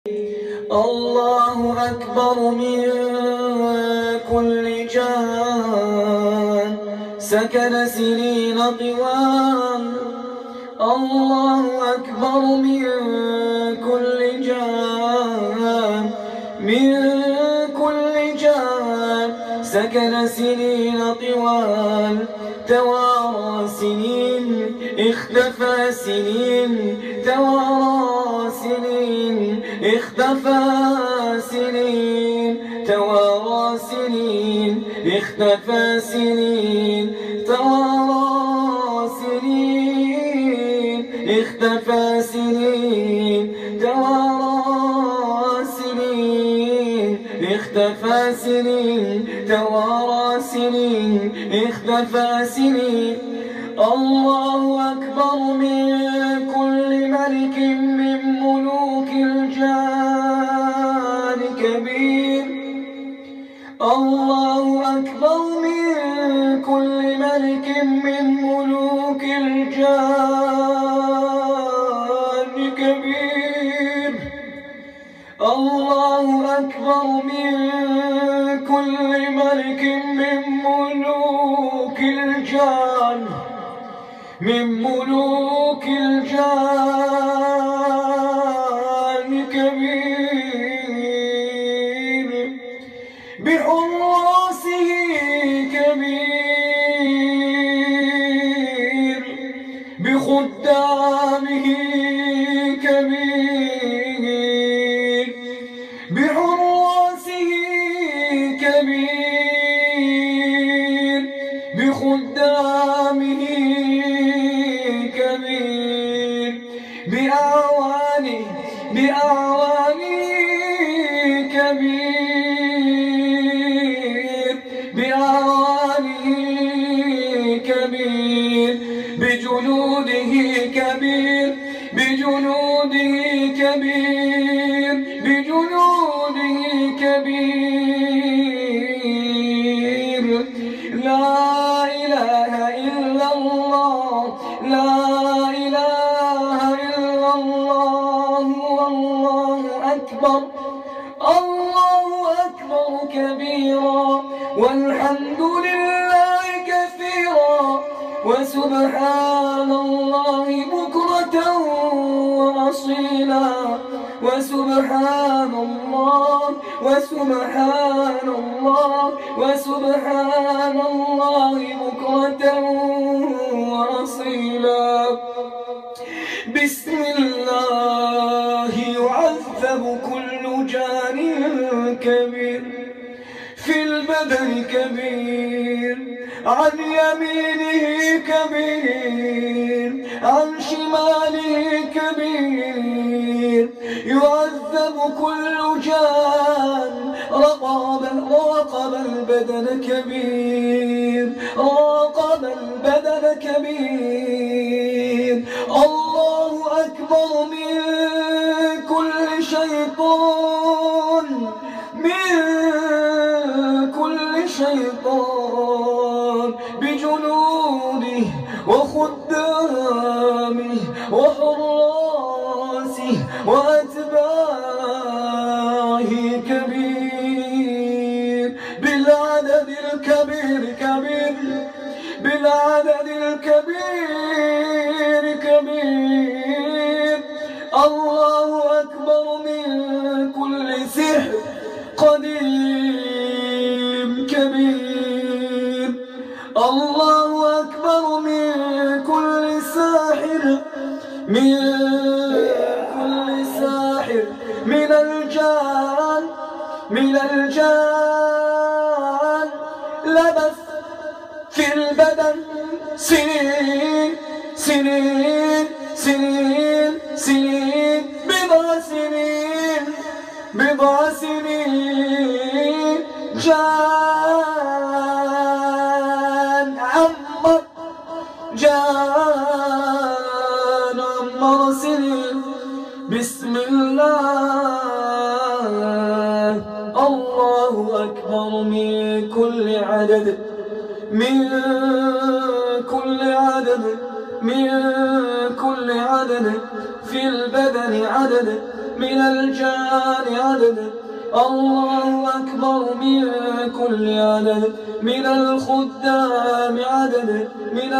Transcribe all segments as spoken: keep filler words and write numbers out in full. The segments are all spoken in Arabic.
الله أكبر من كل جان سكن سنين طوال. الله أكبر من كل جان من كل جان سكن سنين طوال. توارى سنين اختفى سنين توارى سنين اختفى سنين توارى سنين اختفى سنين توارى سنين اختفى سنين توارى سنين اختفى سنين توارى سنين اختفى سنين. الله أكبر من كل ملك من ملوك الجان كبير. الله أكبر من كل ملك من ملوك الجان كبير. الله أكبر من كل ملك من ملوك الجان من ملوك الجان كبير. بحراسه كبير بخدامه كبير بحراسه كبير بخدامه كبير بأعوانه بأعوانه كبير بأعوانه كبير بجنوده كبير بجنوده كبير بجنوده كبير. لا إله إلا الله لا إله إلا الله والله أكبر. الله أكبر كبيرا والحمد لله كثيرا وسبحان الله بكرة وأصيلا. وسبحان الله وسبحان الله وسبحان الله بكرة وأصيلا. بسم الله يعذب كل جان كبير في البدن كبير عن يمينه كبير عن شماله كبير. يعذب كل جان راقب راقب البدن كبير راقب البدن كبير. الله أكبر من كل شيطان من كل شيطان بجنوده وخدامه وحراسه وأتباعه كبير بالعدد الكبير كبير بالعدد الكبير كبير. الله أكبر من كل سحر قديم كبير. الله أكبر من كل ساحر من كل ساحر من الجان من الجان لبث في البدن سنين سنين سنين سنين بضع سنين بضع سنين. جان عمر جان عمر سنين. بسم الله. الله أكبر من كل عدد من كل عدد من كل عدد في البدن عدد من الجان عدد الله أكبر من كل عدد من الخدام عدد من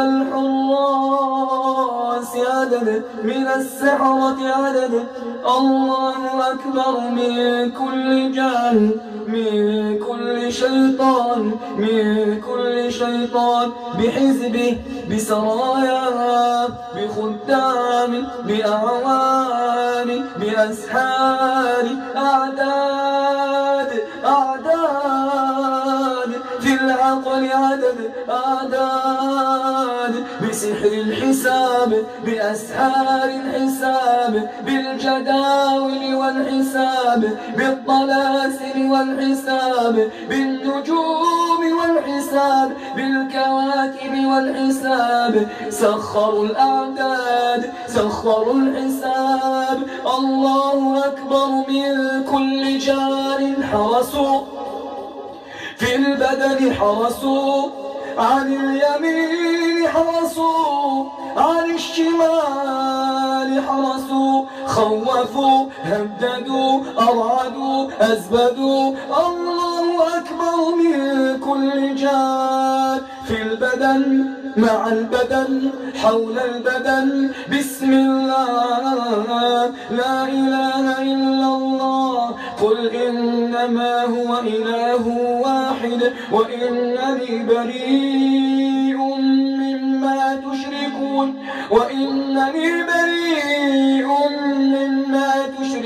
الحراس عدد من السحرة عدد الله أكبر من كل جان من كل شيطان من كل شيطان بحزبه بسرايا بخدام بأعوان بأسحار أعداد أعداد في العقل عدد أعداد بسحر الحساب بأسحار الحساب بالجداول والحساب بالطلاسم والحساب بالنجوم والحساب بالكواكب والحساب سخروا الأعداد سخروا الحساب الله أكبر من كل جار حرسوا في البدن حرسوا عن اليمين حرسوا عن الشمال حرسوا خوفوا هددوا أرعدوا أزبدوا الله أكبر من كل جار في البدن مع البدن حول البدن بسم الله لا إله إلا الله قل إنما هو إله واحد وإنني بريء مما تشركون وإنني بريء مما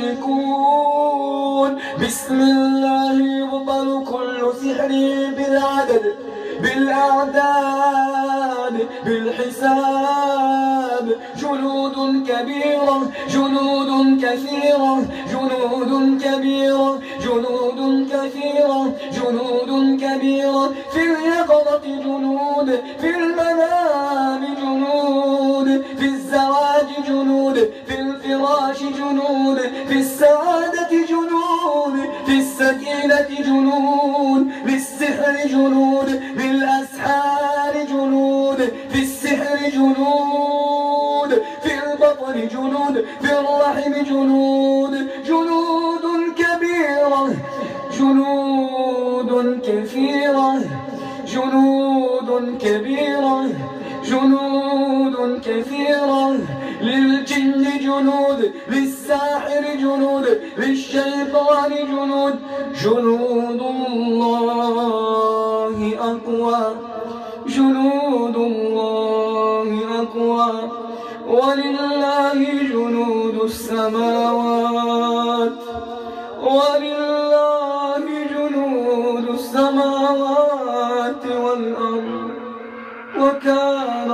تشركون بسم الله يبطل كل سحر بالعدد بالأعداد بالحساب جنود كبيرة جنود كثيرة جنود كبيرة جنود كثيرة جنود كبيرة في اليقظة جنود في المنام جنود في الزواج جنود في الفراش جنود في السعادة جنود في السكينة جنود للسحر جنود للأسحار جنود في السحر جنود في البطن جنود في الرحم جنود جنود كبيرة جنود كثيرة جنود كبيرة جنود كثيرة للجن جنود للساحر جنود للشيطان جنود جنود الله أقوى جنود الله أقوى ولله جنود السماوات ولله جنود السماوات والأرض وكان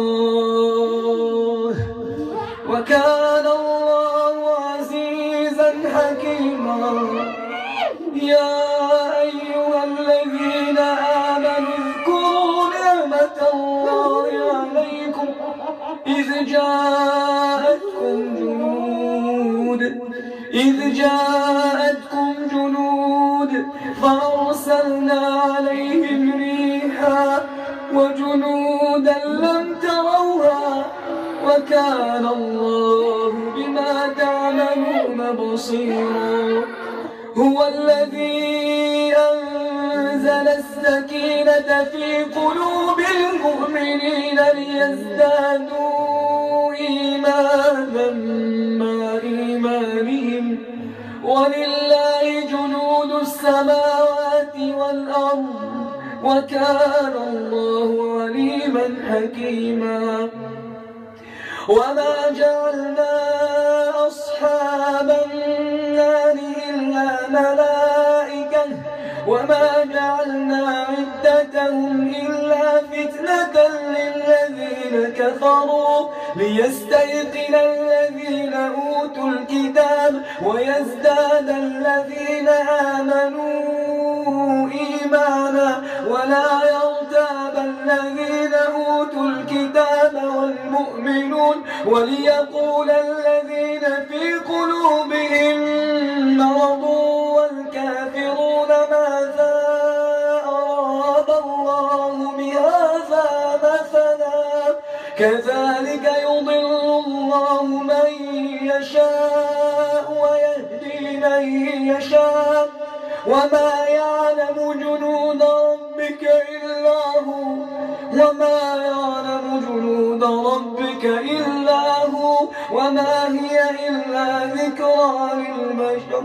الله وكان الله عزيزا حكيما يا أيها الذين آمنوا اذكروا نعمة الله عليكم إذ جاءتكم جنود إذ جاءتكم جنود فأرسلنا عليهم ريحا وجنودا لم تروها وكان الله بما تعملون بصيرا هو الذي أنزل السكينة في قلوب المؤمنين ليزدادوا إيمانا مع إيمانهم ولله جنود السماوات والأرض وكان الله عليما حكيما وما جعلنا أصحاب النار إلا ملائكة وما جعلنا عدتهم إلا فتنة للذين كفروا ليستيقن الذين أوتوا الكتاب ويزداد الذين آمنوا إيمانا ولا يرتاب الذين أوتوا الكتاب والمؤمنون وليقول الذين في قلوبهم مرض والكافرون ماذا أراد الله بهذا مثلا كذلك يضل الله من يشاء ويهدي إليه يشاء وما يعلم جنود ربك إلا هو وما يعلم جنود ربك إلا هو وما هي إلا ذكرى للبشر.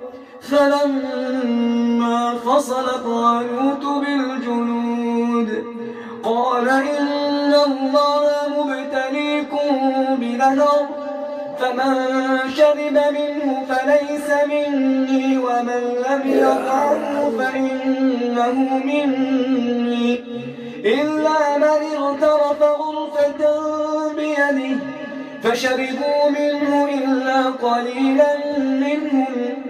فلما فصل طالوت بالجنود قال إن الله مبتليكم بنهر فمن شرب منه فليس مني ومن لم يطعمه فإنه مني إلا من اغترف غرفة بيده فشربوا منه إلا قليلا منهم.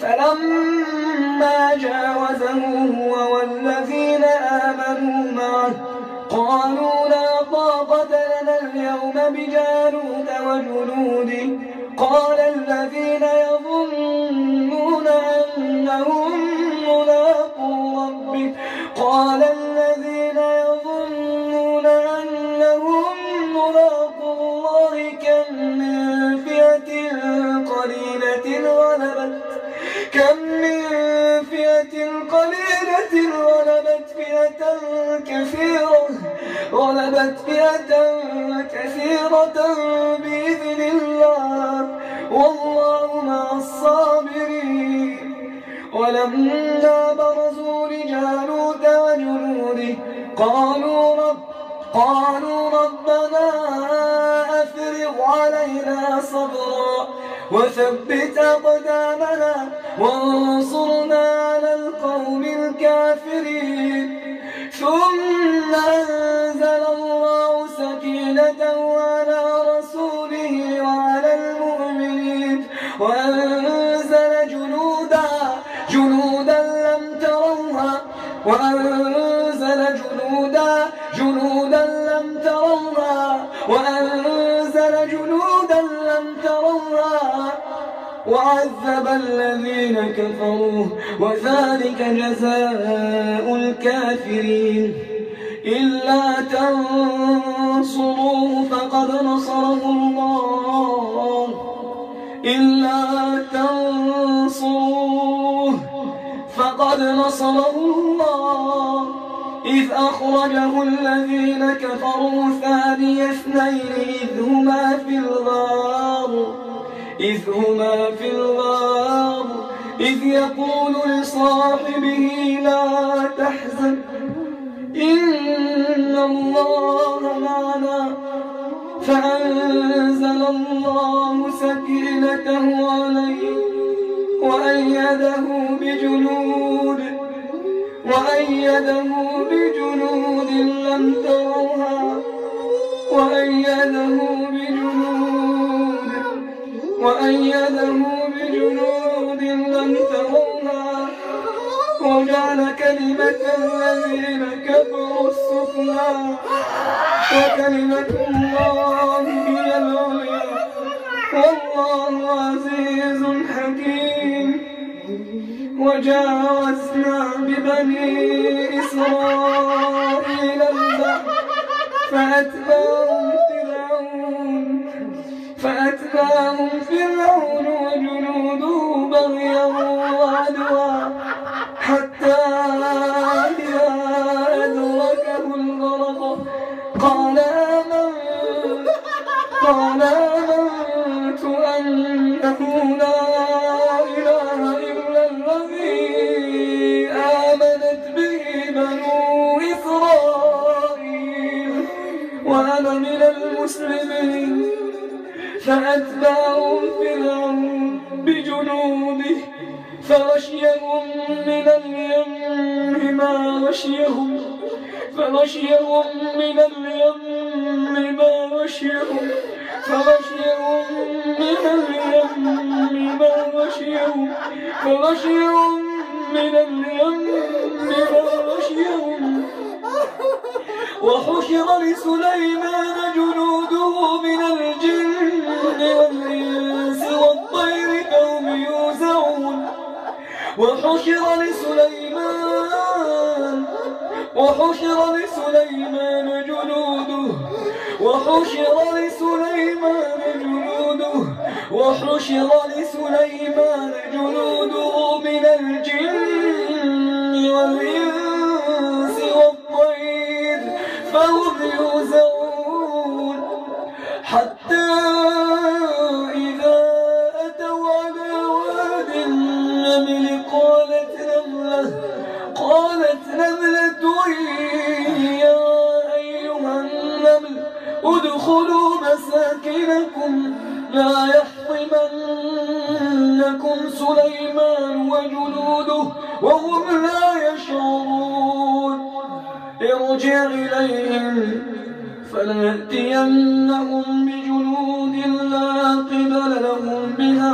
فلما جاوزه هو والذين آمنوا معه قالوا لا طاقة لنا اليوم بجالوت وجنوده قال الذين يظنون أنهم ملاقو ربهم قال الذين يظنون أنهم ملاقو الله كم من فئة قليلة غلبت كم من فئة قليلة غلبت فئة كثيرة غلبت فئة كثيرة بإذن الله والله مع الصابرين. ولما برزوا لجالوت وجنوده قالوا رب قالوا ربنا أفرغ علينا صبرا وثبت أقدامنا وانصرنا على القوم الكافرين. ثم أنزل الله سكينته على رسوله وعلى المؤمنين وأنزل جنودا جنودا لم تروها وأنزل جنودا جنودا لم تروها وأنزل جنودا لم تروها وعذب الذين كفروا وذلك جزاء الكافرين. إلا تنصروه فقد نصره الله إلا تنصروه فقد نصره الله إذ أخرجه الذين كفروا ثاني اثنين إذ هما في الغار إذ هما في الغار إذ يقول لصاحبه لا تحزن إن الله معنا فأنزل الله سكينته عليه وأيده بجنود وأيده بجنود لم تروها وأيده بجنود وأيده بجنود لم تروها وجعل كلمة الذين كفروا السفلى وكلمة الله هي العليا والله عزيز حكيم. وجاوزنا ببني إسرائيل البحر فأتبعهم فرعون فأتبعهم فرعون وجنوده بغيا وعدوا حتى إذا أدركه الغرق قال آمنت قال آمنت أنه لا إله إلا الذي آمنت به بنو إسرائيل وأنا من المسلمين. فأتبعهم فرعون بجنوده فغشيهم من اليم ما غشيهم فغشيهم من اليم ما غشيهم فغشيهم من اليم ما غشيهم فغشيهم من اليم ما غشيهم. وحشر لسليمان جنوده من الجن والإنس والطير فهم يوزعون. وحشر لسليمان وحشر لسليمان جنوده وحشر لسليمان جنوده وحشر لسليمان جنوده من الجن والإنس والطير فهم يوزعون حتى إذا أتوا على واد النمل قالت نملة قالت نملة يا أيها النمل ادخلوا مساكنكم لا يحطمنكم سليمان وجنوده وهم لا يشعرون ارجع إليهم فلنأتينهم بجنود لا قبل لهم بها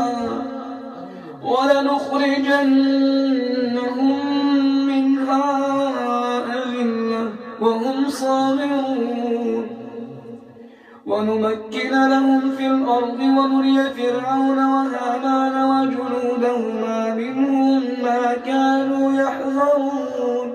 ولنخرجنهم منها أذلة وهم صاغرون ونمكن لهم في الأرض ونري فرعون وهامان وجنودهما منهم ما كانوا يحذرون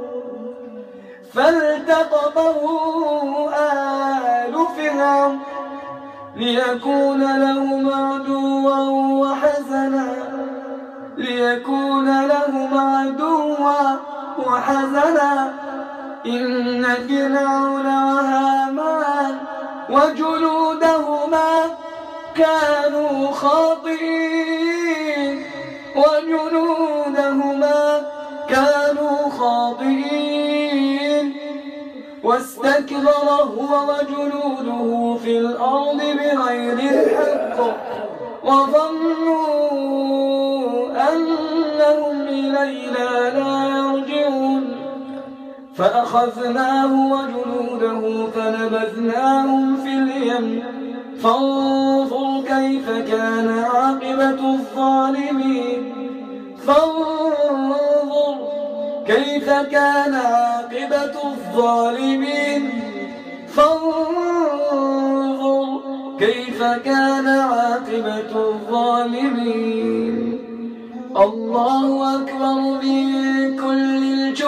فالتقطه آل فرعون ليكون لهم عدوا وحزنا ليكون لهم عدوا وحزنا إن فرعون وهامان وجنودهما كانوا خاطئين وجنودهما كانوا خاطئين واستكبر هو وجنوده في الأرض بغير الحق وظنوا أنهم إلينا لا يرجعون فأخذناه وجنوده فنبذناهم في اليم فانظر كيف كان عاقبة الظالمين فانظر كيف كان عاقبة الظالمين فانظر كيف كان عاقبة الظالمين الله أكبر من كل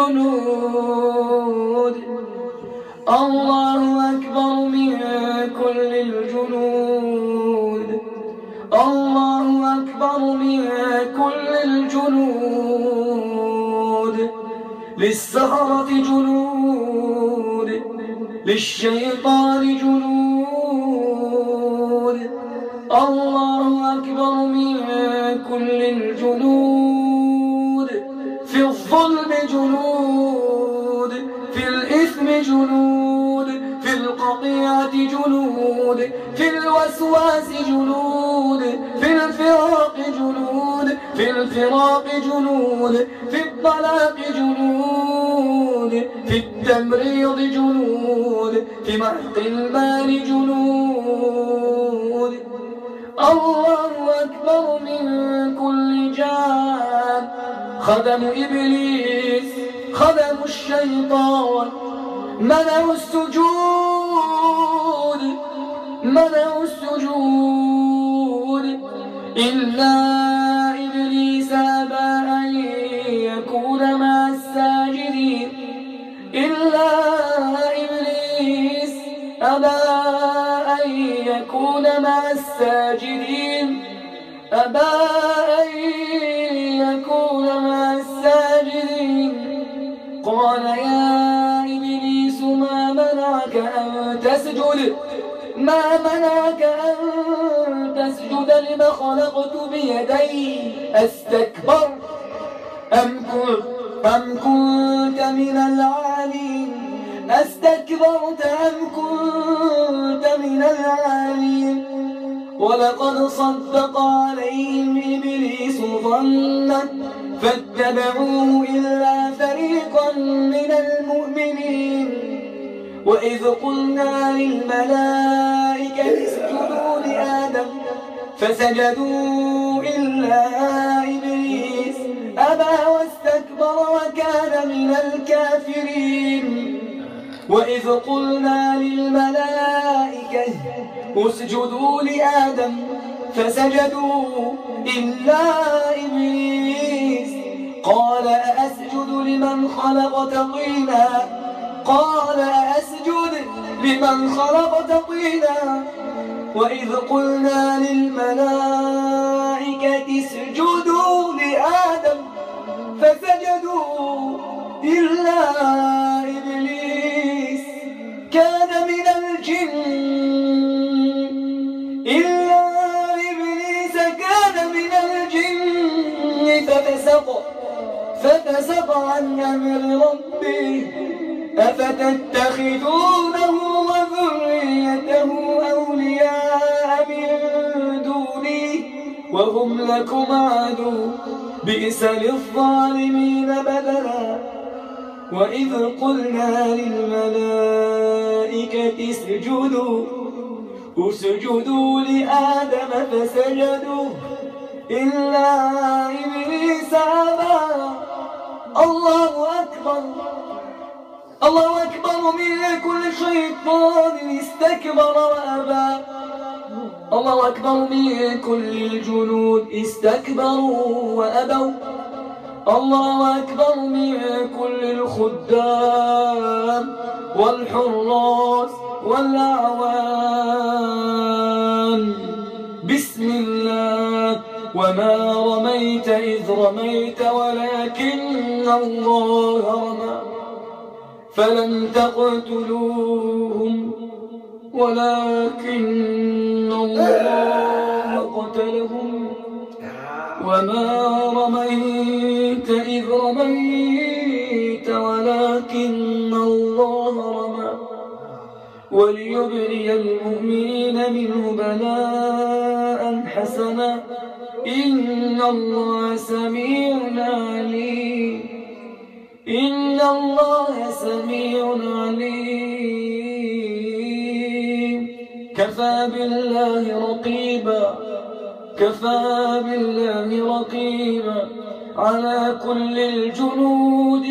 الجنود الله أكبر من كل الجنود الله أكبر من كل الجنود للسحرة جنود للشيطان جنود الله أكبر من كل الجنود في الظلم جنود في الإثم جنود في القطيعة جنود في الوسواس جنود في الفراق جنود في الفراق جنود في الطلاق جنود في التمريض جنود في محق المال جنود الله أكبر من كل جان خدم إبليس خدم الشيطان منعوا السجود منعوا السجود إلا إبليس أبى أن يكون مع الساجدين إلا إبليس أبى أن يكون مع الساجدين أبى أن يكون مع الساجدين قال يا إبليس ما منعك أن تسجد ما منعك أن تسجد لما خلقت بيدي أستكبر أم كنت أم كنت من العالين أستكبرت أم كنت من العالين ولقد صدق عليهم إبليس ظنه فاتبعوه إلا فريقا من المؤمنين وإذ قلنا للملائكة اسجدوا لآدم فسجدوا إلا إبليس أبى واستكبر وكان من الكافرين وإذ قلنا للملائكة اسجدوا لآدم فسجدوا إلا إبليس قال أأسجد لمن خلقت طينا قال أأسجد لمن خلقت طينا وإذ قلنا للملائكة الملائكة اسجدوا لآدم فسجدوا إلا إبليس كان من الجن إلا إبليس كان من الجن ففسق ففسق عن أمر ربه أفتتخذونه وذريته أولياء من دوني وهم لكم عدو بئس للظالمين بدلا وإذ قلنا للملائكة اسجدوا اسجدوا لآدم فسجدوا إلا إبليس أبى الله أكبر الله أكبر من كل شيطان استكبر وأبى الله أكبر من كل الجنود استكبروا وأبوا الله أكبر من كل الخدام والحراس والأعوان بسم الله وما رميت إذ رميت ولكن الله رمى فلم تقتلوهم ولكن الله قتلهم وما رميت إذ رميت ولكن الله رمى وليبلي المؤمنين منه بلاء حسنا إن الله سميع عليم إن الله سميع عليم كفى بالله رقيبا كفى بالله رقيبا على كل الجنود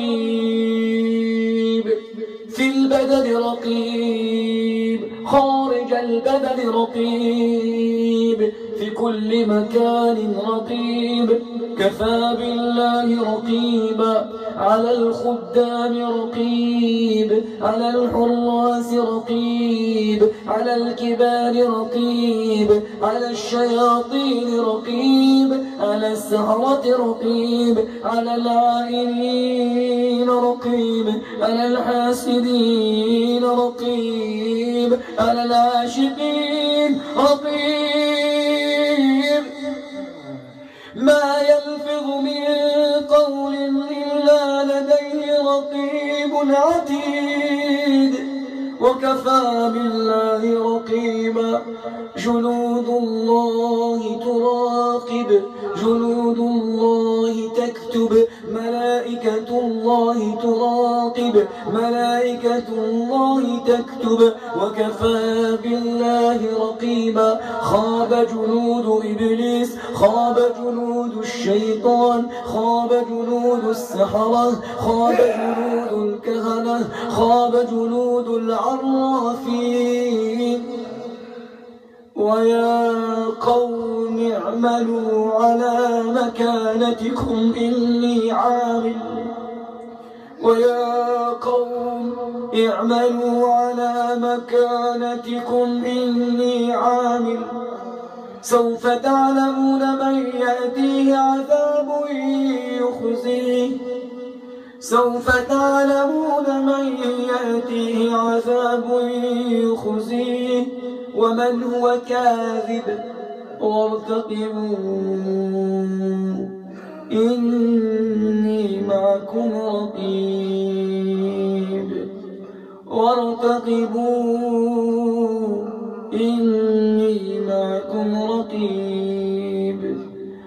رقيب في البدن رقيب خارج البدن رقيب في كل مكان رقيب كفى بالله رقيبا على الخدام رقيب على الحراس رقيب على الكبار رقيب على الشياطين رقيب على السحرة رقيب على العائلين رقيب على الحاسدين رقيب على العاشقين رقيب ما يلفظ من قول إلا لديه رقيب عتيد وكفى بالله رقيبا جنود الله تراقب جنود الله تكتب ملائكة الله تراقب ملائكة الله تكتب وكفى بالله رقيبا خاب جنود إبليس خاب جنود الشيطان خاب جنود السحرة خاب جنود الكهنة خاب جنود العرافين ويا قوم اعملوا على مكانتكم إني عامل ويا قوم اعملوا على مكانتكم إني عامل سوف تعلمون من يأتيه عذاب يخزيه سوف تعلمون من يأتيه عذاب يخزيه ومن هو كاذب وارتقبوا إني معكم رقيب وارتقبوا إني معكم رقيب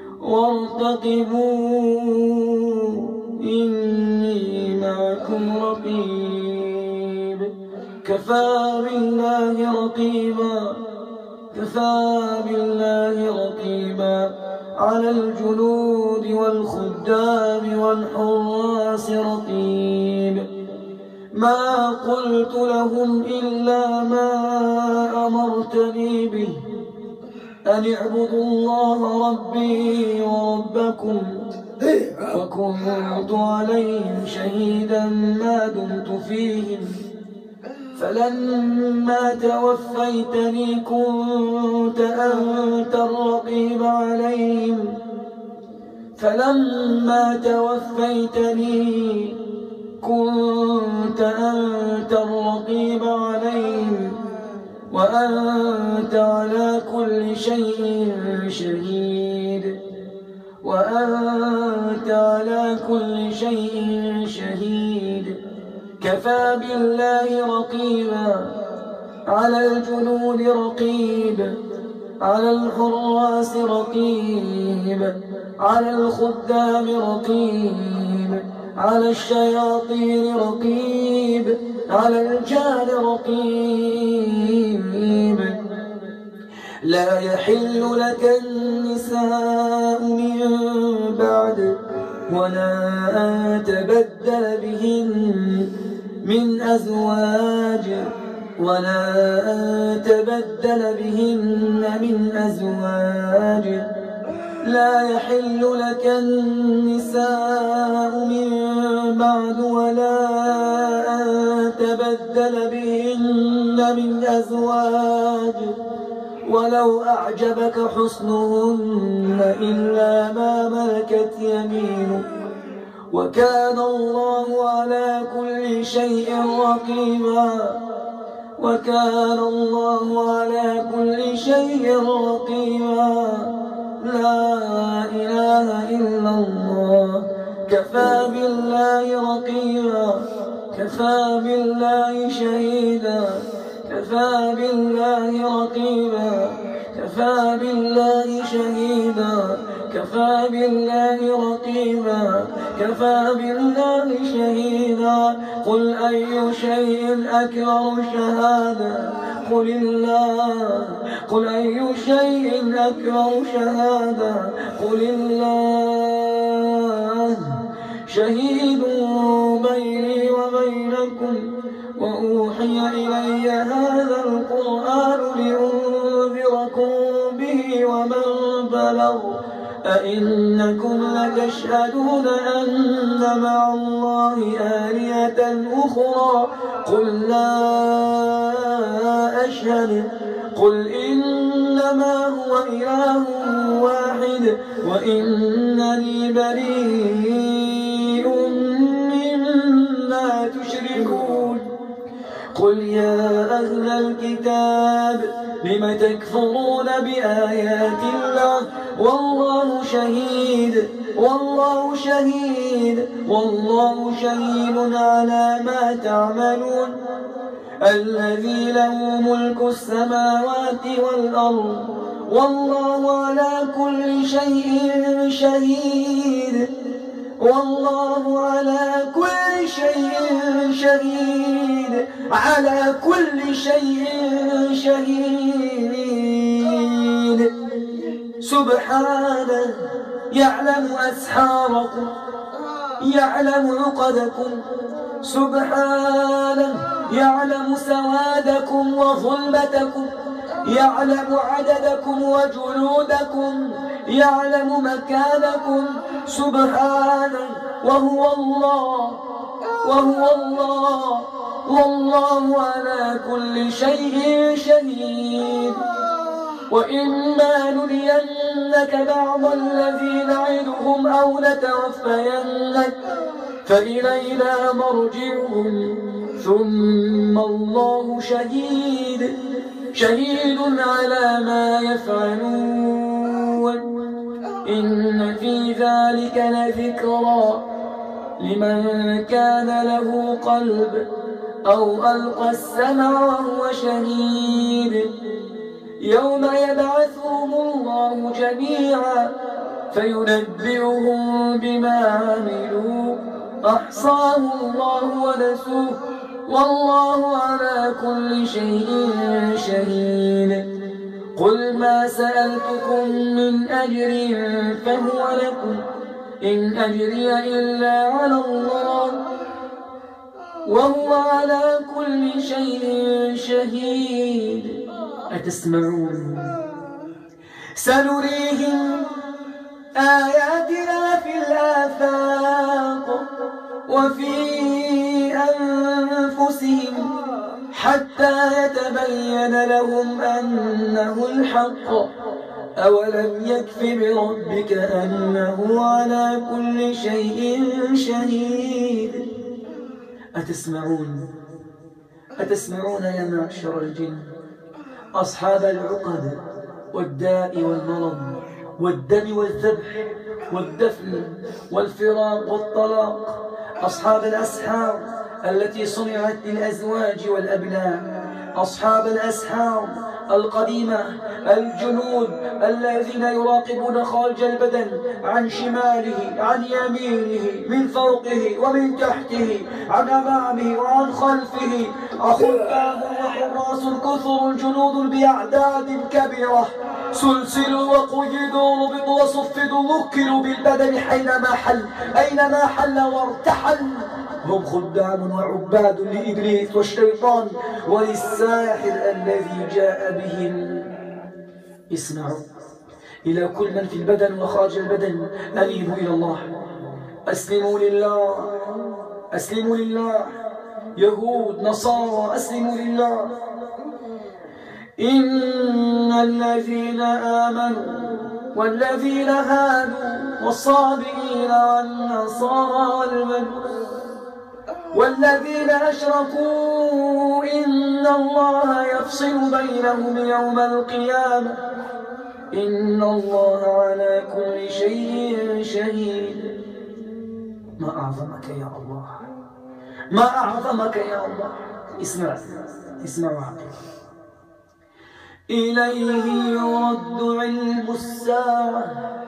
وارتقبوا إني معكم رقيب كفى بالله رقيبا كفى بالله رقيبا على الجنود والخدام والحراس رقيب ما قلت لهم إلا ما أمرتني به أن اعبدوا الله ربي وربكم وكنت عليهم شهيدا ما دمت فيهم فلما توفيتني كنت أنت الرقيب عليهم فلما توفيتني كنت أنت الرقيب عليهم وأنت على كل شيء شهيد وأنت على كل شيء شهيد كفى بالله رقيبا على الجنود رقيب على الحراس رقيب على الخدام رقيب على الشياطين رقيب على الجان رقيب لا يحل لك النساء من بعد ولا أن تبدل بهن من أزواج ولا أن تبدل بهن من أزواج لا يحل لك النساء من بعد ولا أن تبدل بهن من أزواج ولو أعجبك حسنهن إلا ما ملكت يمينك وكان الله على كل شيء رقيبا وكان الله على كل شيء رقيبا لا إله إلا الله كفى بالله رقيبا كفى بالله شهيدا كفى بالله رقيبا كفى بالله شهيدا كفى بالله رقيبا كفى بالله شهيدا قل أي شيء أكبر شهادة قل الله قل أي شيء أكبر شهادة قل الله شهيد بيني وبينكم وأوحي إلي هذا القرآن لأنذركم به ومن بلغ أئنكم لتشهدون أن مع الله آلهة أخرى قل لا أشهد قل إنما هو إله واحد وإنني بريء مما تشركون قل يا أهل الكتاب لم تكفرون بآيات الله والله شهيد والله شهيد والله شهيد على ما تعملون الذي له ملك السماوات والأرض والله على كل شيء شهيد والله على كل شيء شهيد على كل شيء شهيد سبحانه يعلم أسحاركم يعلم عقدكم سبحانه يعلم سوادكم وظلمتكم يعلم عددكم وجلودكم يعلم مكانكم سبحانه وهو الله وهو الله والله على كل شيء شهيد وإما نرينك بعض الذي نعدهم أو نتوفينك فإلينا مرجعهم ثم الله شهيد شهيد على ما يفعلون إن في ذلك لذكرى لمن كان له قلب أو ألقى السمع وهو شهيد يوم يبعثهم الله جميعا فينبئهم بما عملوا أحصاه الله ونسوه والله على كل شيء شهيد قل ما سألتكم من أجر فهو لكم إن أجري إلا على الله وهو على كل شيء شهيد أتسمعون سنريهم آياتنا في الآفاق وفي أنفسهم حتى بالحق أولم يكف بربك أنه على كل شيء شهيد. أتسمعون أتسمعون يا معشر الجن أصحاب العقد والداء والمرض والدم والذبح والدفن والفراق والطلاق، أصحاب الأسحار التي صنعت للأزواج والأبناء، أصحاب الأسحار القديمة الجنود الذين يراقبون خارج البدن عن شماله عن يمينه من فوقه ومن تحته عن أمامه وعن خلفه، أخذاب وحراس كثر جنود بأعداد كبيرة، سلسلوا وقيدوا ربطوا وصفدوا وكلوا بالبدن حينما حل أينما حل وارتحل. هم خدام وعباد لإبليس والشيطان وللساحر الذي جاء بهم. اسمعوا إلى كل من في البدن وخارج البدن، أنيبوا إلى الله، أسلموا لله، أسلموا لله، يهود نصارى أسلموا لله. إن الذين آمنوا والذين هادوا والصابئين والنصارى والمجوس والذين أشركوا إن الله يفصل بينهم يوم القيامة إن الله على كل شيء شهيد. ما أعظمك يا الله، ما أعظمك يا الله. اسمع اسمعوا عقل. إليه يرد علم الساعة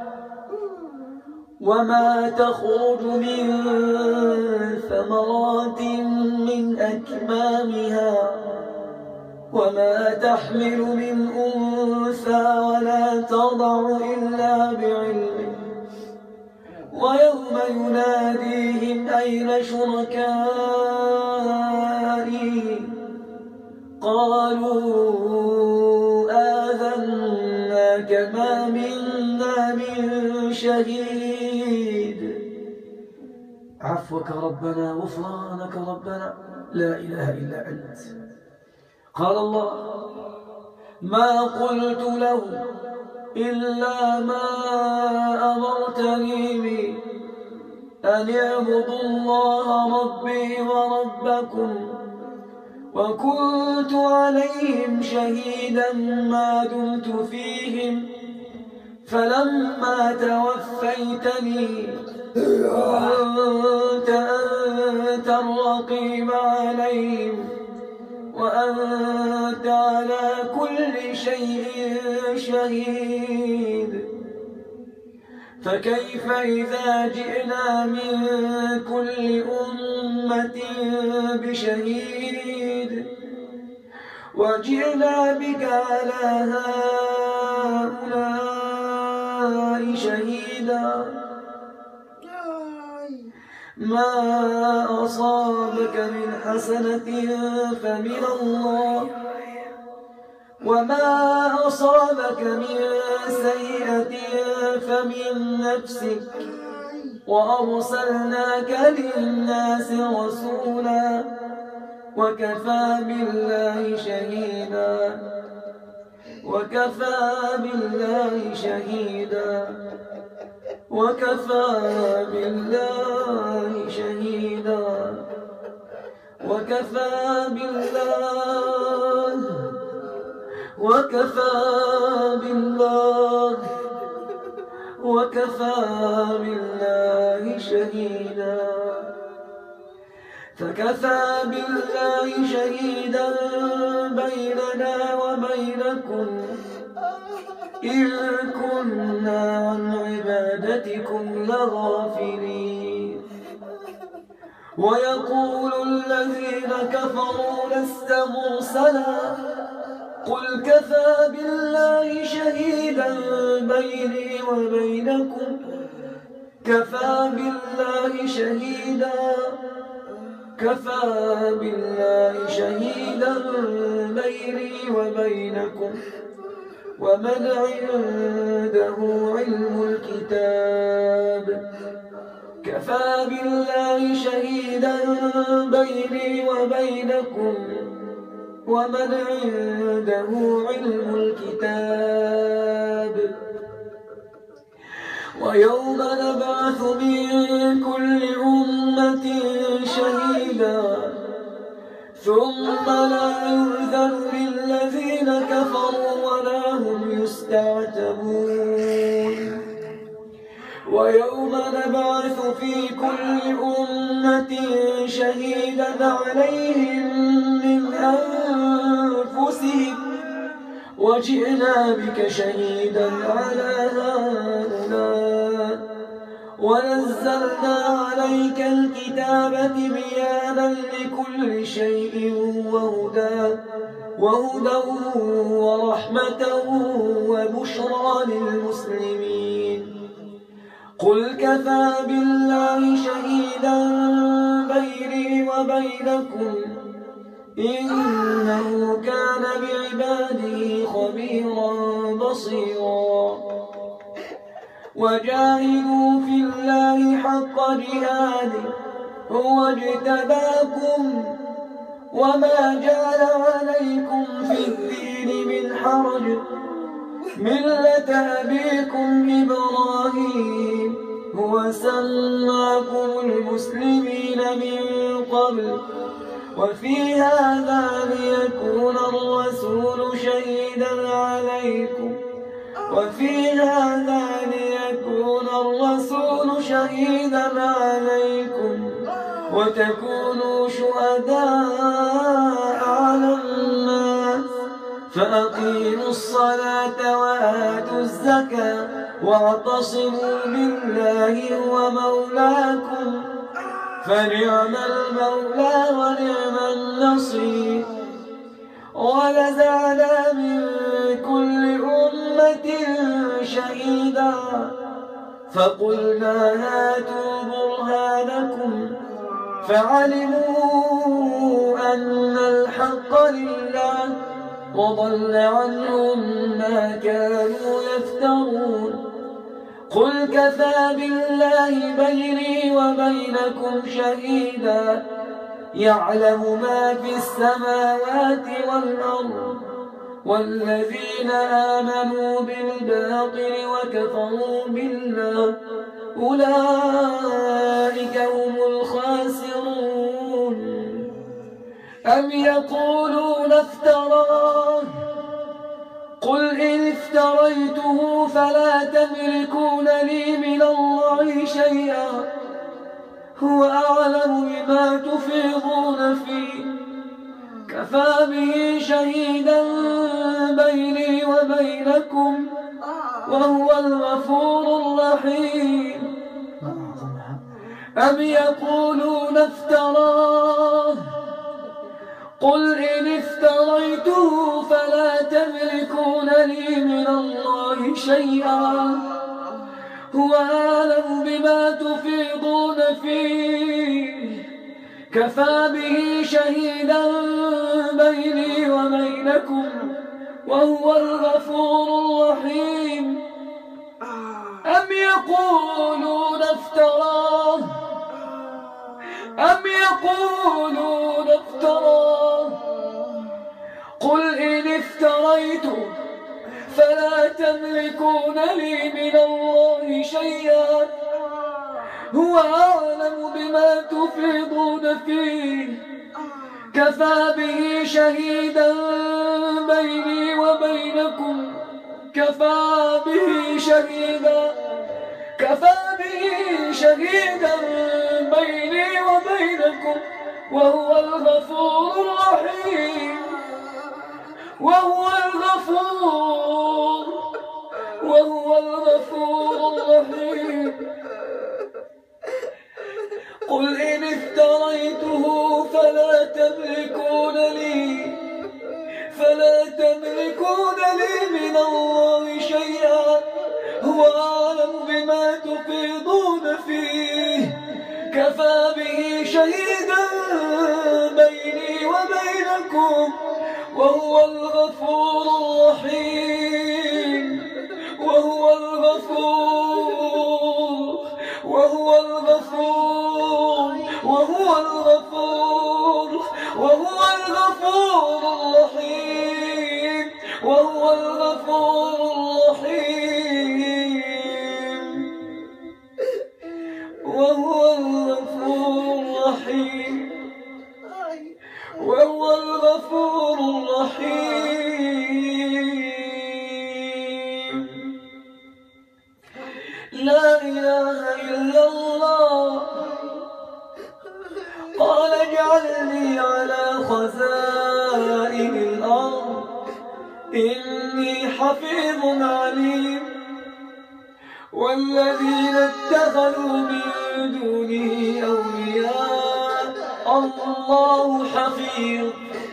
وما تخرج من ثمرات من أكمامها وما تحمل من أنثى ولا تضع إلا بعلمه ويوم يناديهم أين شركائي قالوا آذناك ما منا من شهيد. عفوك ربنا غفرانك ربنا لا إله إلا أنت. قال الله ما قلت له إلا ما أمرتني به أن اعبدوا الله ربي وربكم وكنت عليهم شهيدا ما دمت فيهم فلما توفيتني كنت أنت الرقيب عليهم وأنت على كل شيء شهيد. فكيف إذا جئنا من كل أمة بشهيد وجئنا بك على هؤلاء شهيدا. ما أصابك من حسنة فمن الله وما أصابك من سيئة فمن نفسك وأرسلناك للناس رسولا وكفى بالله شهيدا وكفى بالله شهيدا وكفى بالله شهيدا وكفى بالله وكفى بالله وكفى بالله شهيدا. فكفى بالله شهيدا بيننا وبينكم إن كنا عن عبادتكم لغافلين. ويقول الذين كفروا لست مرسلا قل كفى بالله شهيدا بيني وبينكم كفى بالله شهيدا كفى بالله شهيدا بيني وبينكم ومن عنده علم الكتاب كفى بالله شهيدا بيني وبينكم ومن عنده علم الكتاب. ويوم نبعث من كل أمة شهيدا ثم لا يؤذن للذين كفروا ولا هم يستعتبون. ويوم نبعث في كل أمة شهيدا عليهم من أنفسهم وجئنا بك شهيدا على هؤلاء ونزلنا عليك الكتاب تبيانا لكل شيء وهدى وهدى ورحمة وبشرى للمسلمين. قل كفى بالله شهيدا بيني وبينكم إنه كان بعباده خبيرا بصيرا. وجاهدوا في الله حق جهاده هو اجتباكم وما جعل عليكم في الدين من حرج ملة أبيكم إبراهيم هو سماكم المسلمين من قبل وفي هذا ليكون الرسول شهيدا عليكم وفي هذا ليكون الرسول شهيدا عليكم وتكونوا شهداء على الناس فأقيموا الصلاة وآتوا الزكاة واعتصموا بالله هو مولاكم فنعم المولى ونعم النصير. ونزعنا من كل أمة شهيدا فقلنا هاتوا برهانكم فعلموا أن الحق لله وضل عنهم ما كانوا يفترون. قل كفى بالله بيني وبينكم شهيدا يعلم ما في السماوات والأرض والذين آمنوا بالباطل وكفروا بالله أولئك هم الخاسرون. أم يقولون افتراه قل إن افتريته فلا تملكون لي من الله شيئا هو أعلم بما تفيضون فيه كفى به شهيدا بيني وبينكم وهو الغفور الرحيم. أم يقولون افتراه قل إن افتريته فلا تملكون لي من الله شيئا هو أعلم بما تفيضون فيه كفى به شهيدا بيني وبينكم وهو الغفور الرحيم. أم يقولون افتراه أم يقولون افتراه قل إن افتريته فلا تملكون لي من الله شيئا هو أعلم بما تفيضون فيه كفى به شهيدا بيني وبينكم كفى به شهيدا كفى به شهيدا بيني وبينكم وهو الغفور الرحيم وهو الغفور وهو الغفور الرحيم. قل إن افتريته فلا تملكون لي فلا تملكون لي من الله شيئا هو أعلم بما تفيضون فيه كفى به شهيدا بيني وبينكم وهو الغفور الرحيم وهو الغفور وهو الغفور وهو الغفور وهو الغفور الرحيم. وهو الغفور الرحيم وهو الغفور الرحيم. لا إله إلا الله. قال اجعلني على خزائن الأرض إني حفيظ عليم. والذين اتخذوا من دونه أولياء الله حفيظ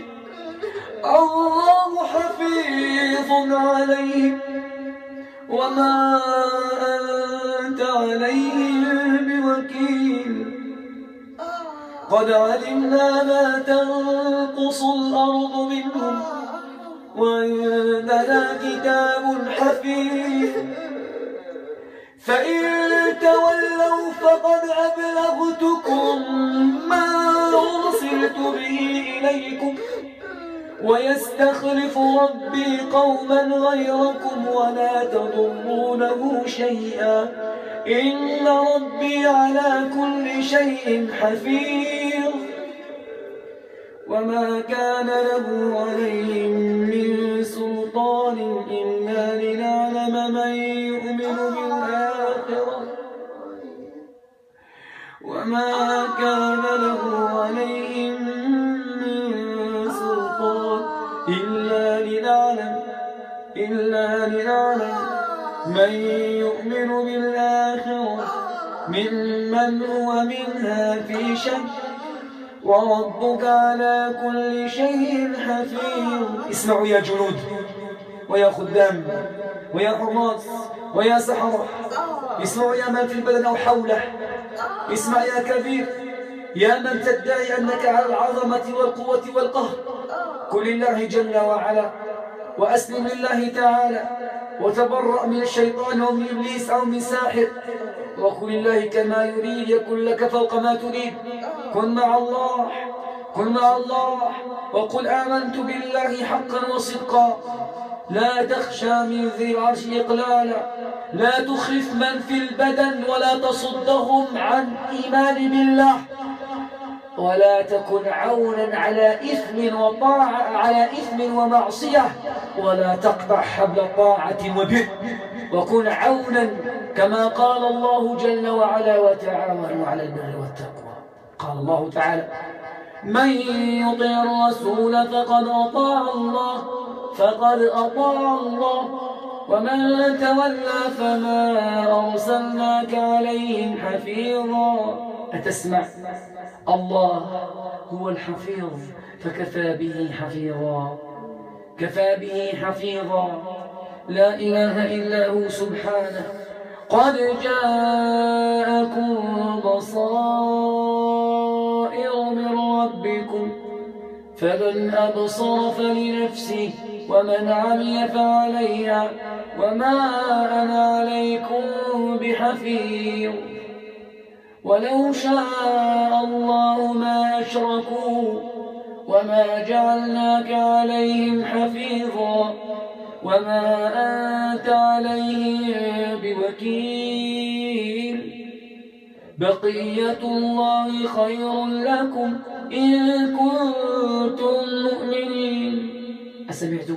الله حفيظ عليهم وما أنت عليهم بوكيل. قد علمنا ما تنقص الأرض منهم وعندنا كتاب حفيظ. فإن تولوا فقد أبلغتكم ما أرسلت به إليكم ويستخلف ربي قوما غيركم ولا تضرونه شيئا إن ربي على كل شيء حفيظ. وما كان له عليهم من سلطان إلا لنعلم من يؤمن بالآخرة وما كان له عليهم من سلطان إلا لنعلم إلا لنعلم من يؤمن بالآخرة ممن هو منها في شك وربك على كل شيء حفيظ. اسمعوا يا جنود ويا خدام ويا حراس ويا سحرة، اسمعوا يا من في البلد أو حوله، اسمع يا كبير يا من تدعي أنك على العظمة والقوة والقهر. كن لله جل وعلا وأسلم لله تعالى وتبرأ من الشيطان أو من إبليس أو من ساحر، وكن لله كما يريد يكن لك فوق ما تريد. كن مع الله كن مع الله وقل آمنت بالله حقا وصدقا. لا تخشى من ذي العرش إقلالا، لا تخف من في البدن ولا تصدهم عن إيمان بالله، ولا تكن عونا على إثم وطاعة على إثم ومعصية، ولا تقطع حبل طاعة وبر، وكن عونا كما قال الله جل وعلا وتعاونوا على البر والتقوى. قال الله تعالى من يطع الرسول فقد أطاع الله فقد أطاع الله ومن تولى فما أرسلناك عليهم حفيظا. أتسمع؟ الله هو الحفيظ فكفى به حفيظا كفى به حفيظا. لا إله إلا هو سبحانه. قد جاءكم بصائر من ربكم فمن أبصر فلنفسه ومن عمي فعليها وما أنا عليكم بحفيظ. ولو شاء الله ما أشركوا وما جعلناك عليهم حفيظا وما أنت عليهم بوكيل. بقية الله خير لكم إن كنتم مؤمنين. أسمعتم؟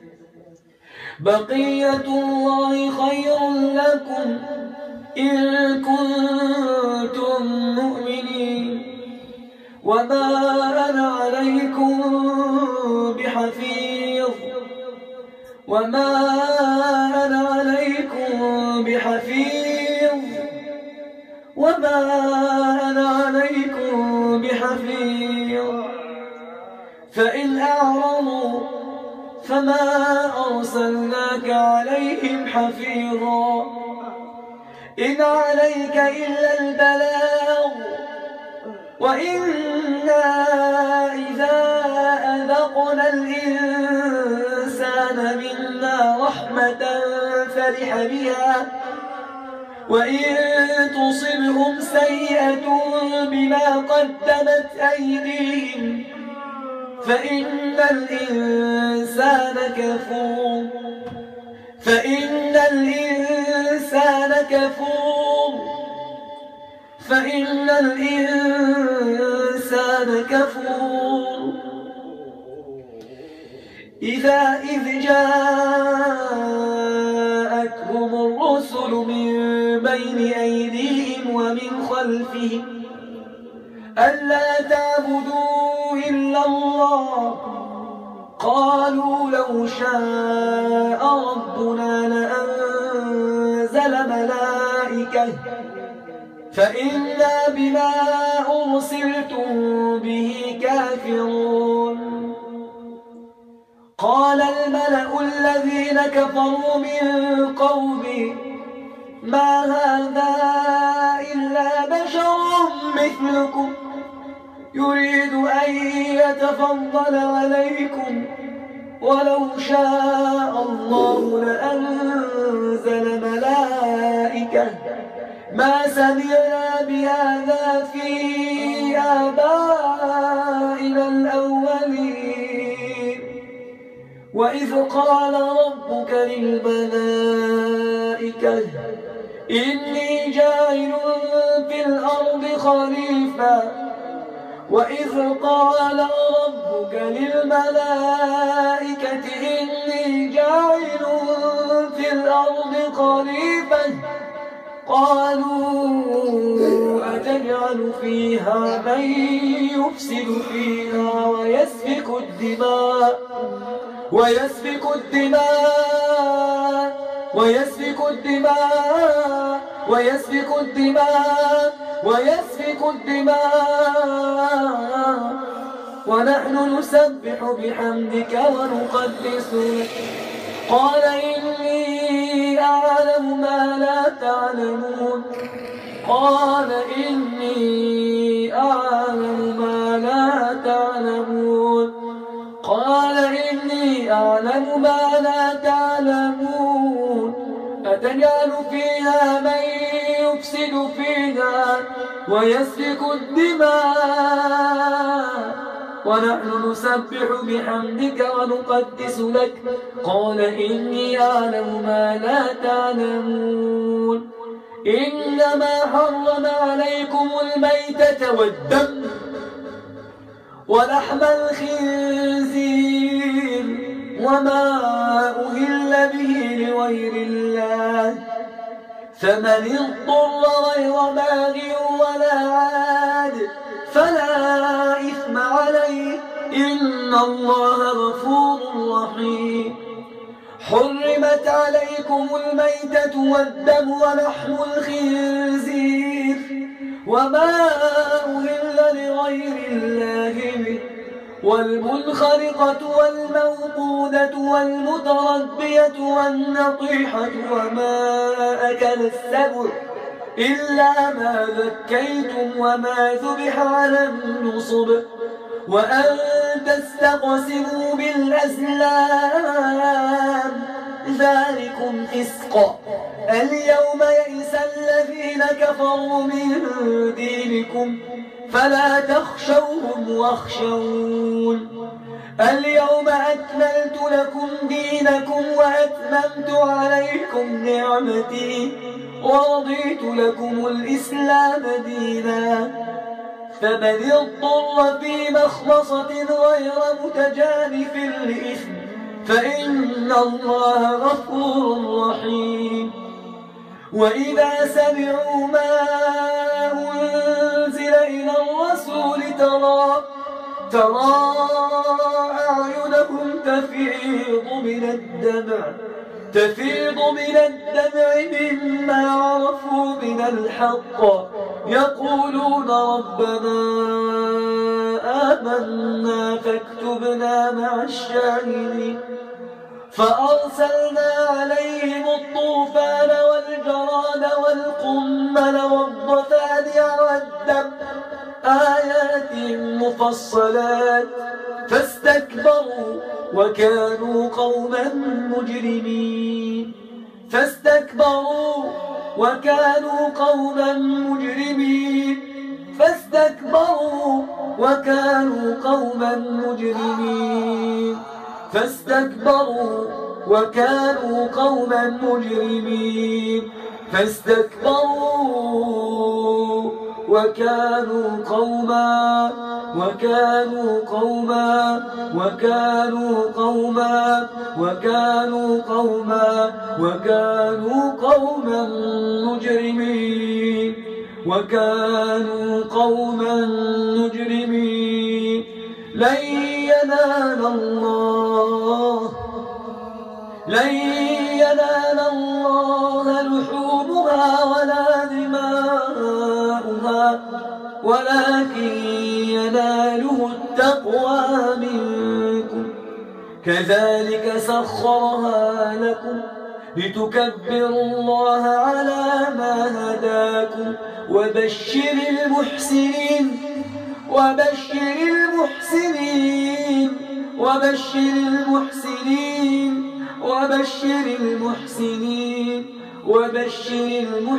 بقية الله خير لكم إن كنتم مؤمنين وما أنا عليكم بحفيظ وما أنا عليكم بحفيظ وما أنا عليكم بحفيظ. فإن أعرضوا فما أرسلناك عليهم حفيظا إن عليك إلا البلاغ وإنا إذا أذقنا الإنسان منا رحمة فرح بها وإن تصبهم سيئة بما قدمت أيديهم فإن الإنسان كفور فإن الإنسان كفور فإن الإنسان كفور إذا إذ جاءتهم الرسل من بين أيديهم ومن خلفهم ألا تعبدوا إلا الله قالوا لو شاء ربنا لأنزل ملائكة فإنا بما أرسلتم به كافرون قال الملأ الذين كفروا من قومه ما هذا إلا بشر مثلكم يريد أن يتفضل عليكم ولو شاء الله لأنزل ملائكة ما سمعنا بهذا في آبائنا الأولين وإذ قال ربك للملائكة إني جاعل في الأرض خليفة وإذ قال ربك للملائكة إني جاعل في الأرض خليفة قالوا أتجعل فيها من يفسد فيها ويسفك الدماء ويسفك الدماء ويسفك الدماء ويسفك الدماء ويسفك الدماء ونحن نسبح بحمدك ونقدس لك قال إني أعلم ما لا تعلمون قال إني أعلم ما لا تعلمون قال إني أعلم ما لا تعلمون أتجعل فيها من يفسد فيها ويسفك الدماء ونحن نسبح بحمدك ونقدس لك قال إني أعلم ما لا تعلمون إنما حرم عليكم الميتة والدم ولحم الخنزير وما أهل به لغير الله فمن اضطر غير باغ ولا عاد فلا إثم عليه إن الله غفور رحيم حرمت عليكم الميتة والدم ولحم الخنزير وما أهل لغير الله به والمنخرقة والموقودة والمتربية والنطيحة وما أكل السبع إلا ما ذكيتم وما ذبح على النصب وأن تستقسموا بالأزلام ذلكم فسق اليوم يئس الذين كفروا من دينكم فلا تخشوهم واخشون اليوم أكملت لكم دينكم وأتممت عليكم نعمتي ورضيت لكم الإسلام دينا فمن اضطر في مخمصة غير متجانف لإثم فإن الله غفور رحيم وإذا سمعوا ما أنزل إلى الرسول ترى ترى أعينهم تفيض من الدمع تفيض من الدمع مما عرفوا من الحق يقولون ربنا آمنا فاكتبنا مع الشاهدين فأرسلنا عليهم الطوفان والجراد والقمل والضفادع والدم آيات مفصلات فاستكبروا وكانوا قوما مجرمين فاستكبروا وكانوا قوما مجرمين فاستكبروا وكانوا قوما مجرمين فاستكبروا وكانوا قوما مجرمين فاستكبروا وكانوا قوما وكانوا قوما وكانوا قوما وكانوا قوما وكانوا قوما مجرمين وكانوا قوما مجرمين لن ينال الله لن ينال الله لحومها ولا دماؤها ولكن يناله التقوى منكم كذلك سخرها لكم لتكبروا الله على ما هداكم وبشر المحسنين وبشر المحسنين وبشر المحسنين وبشر المحسنين وبشر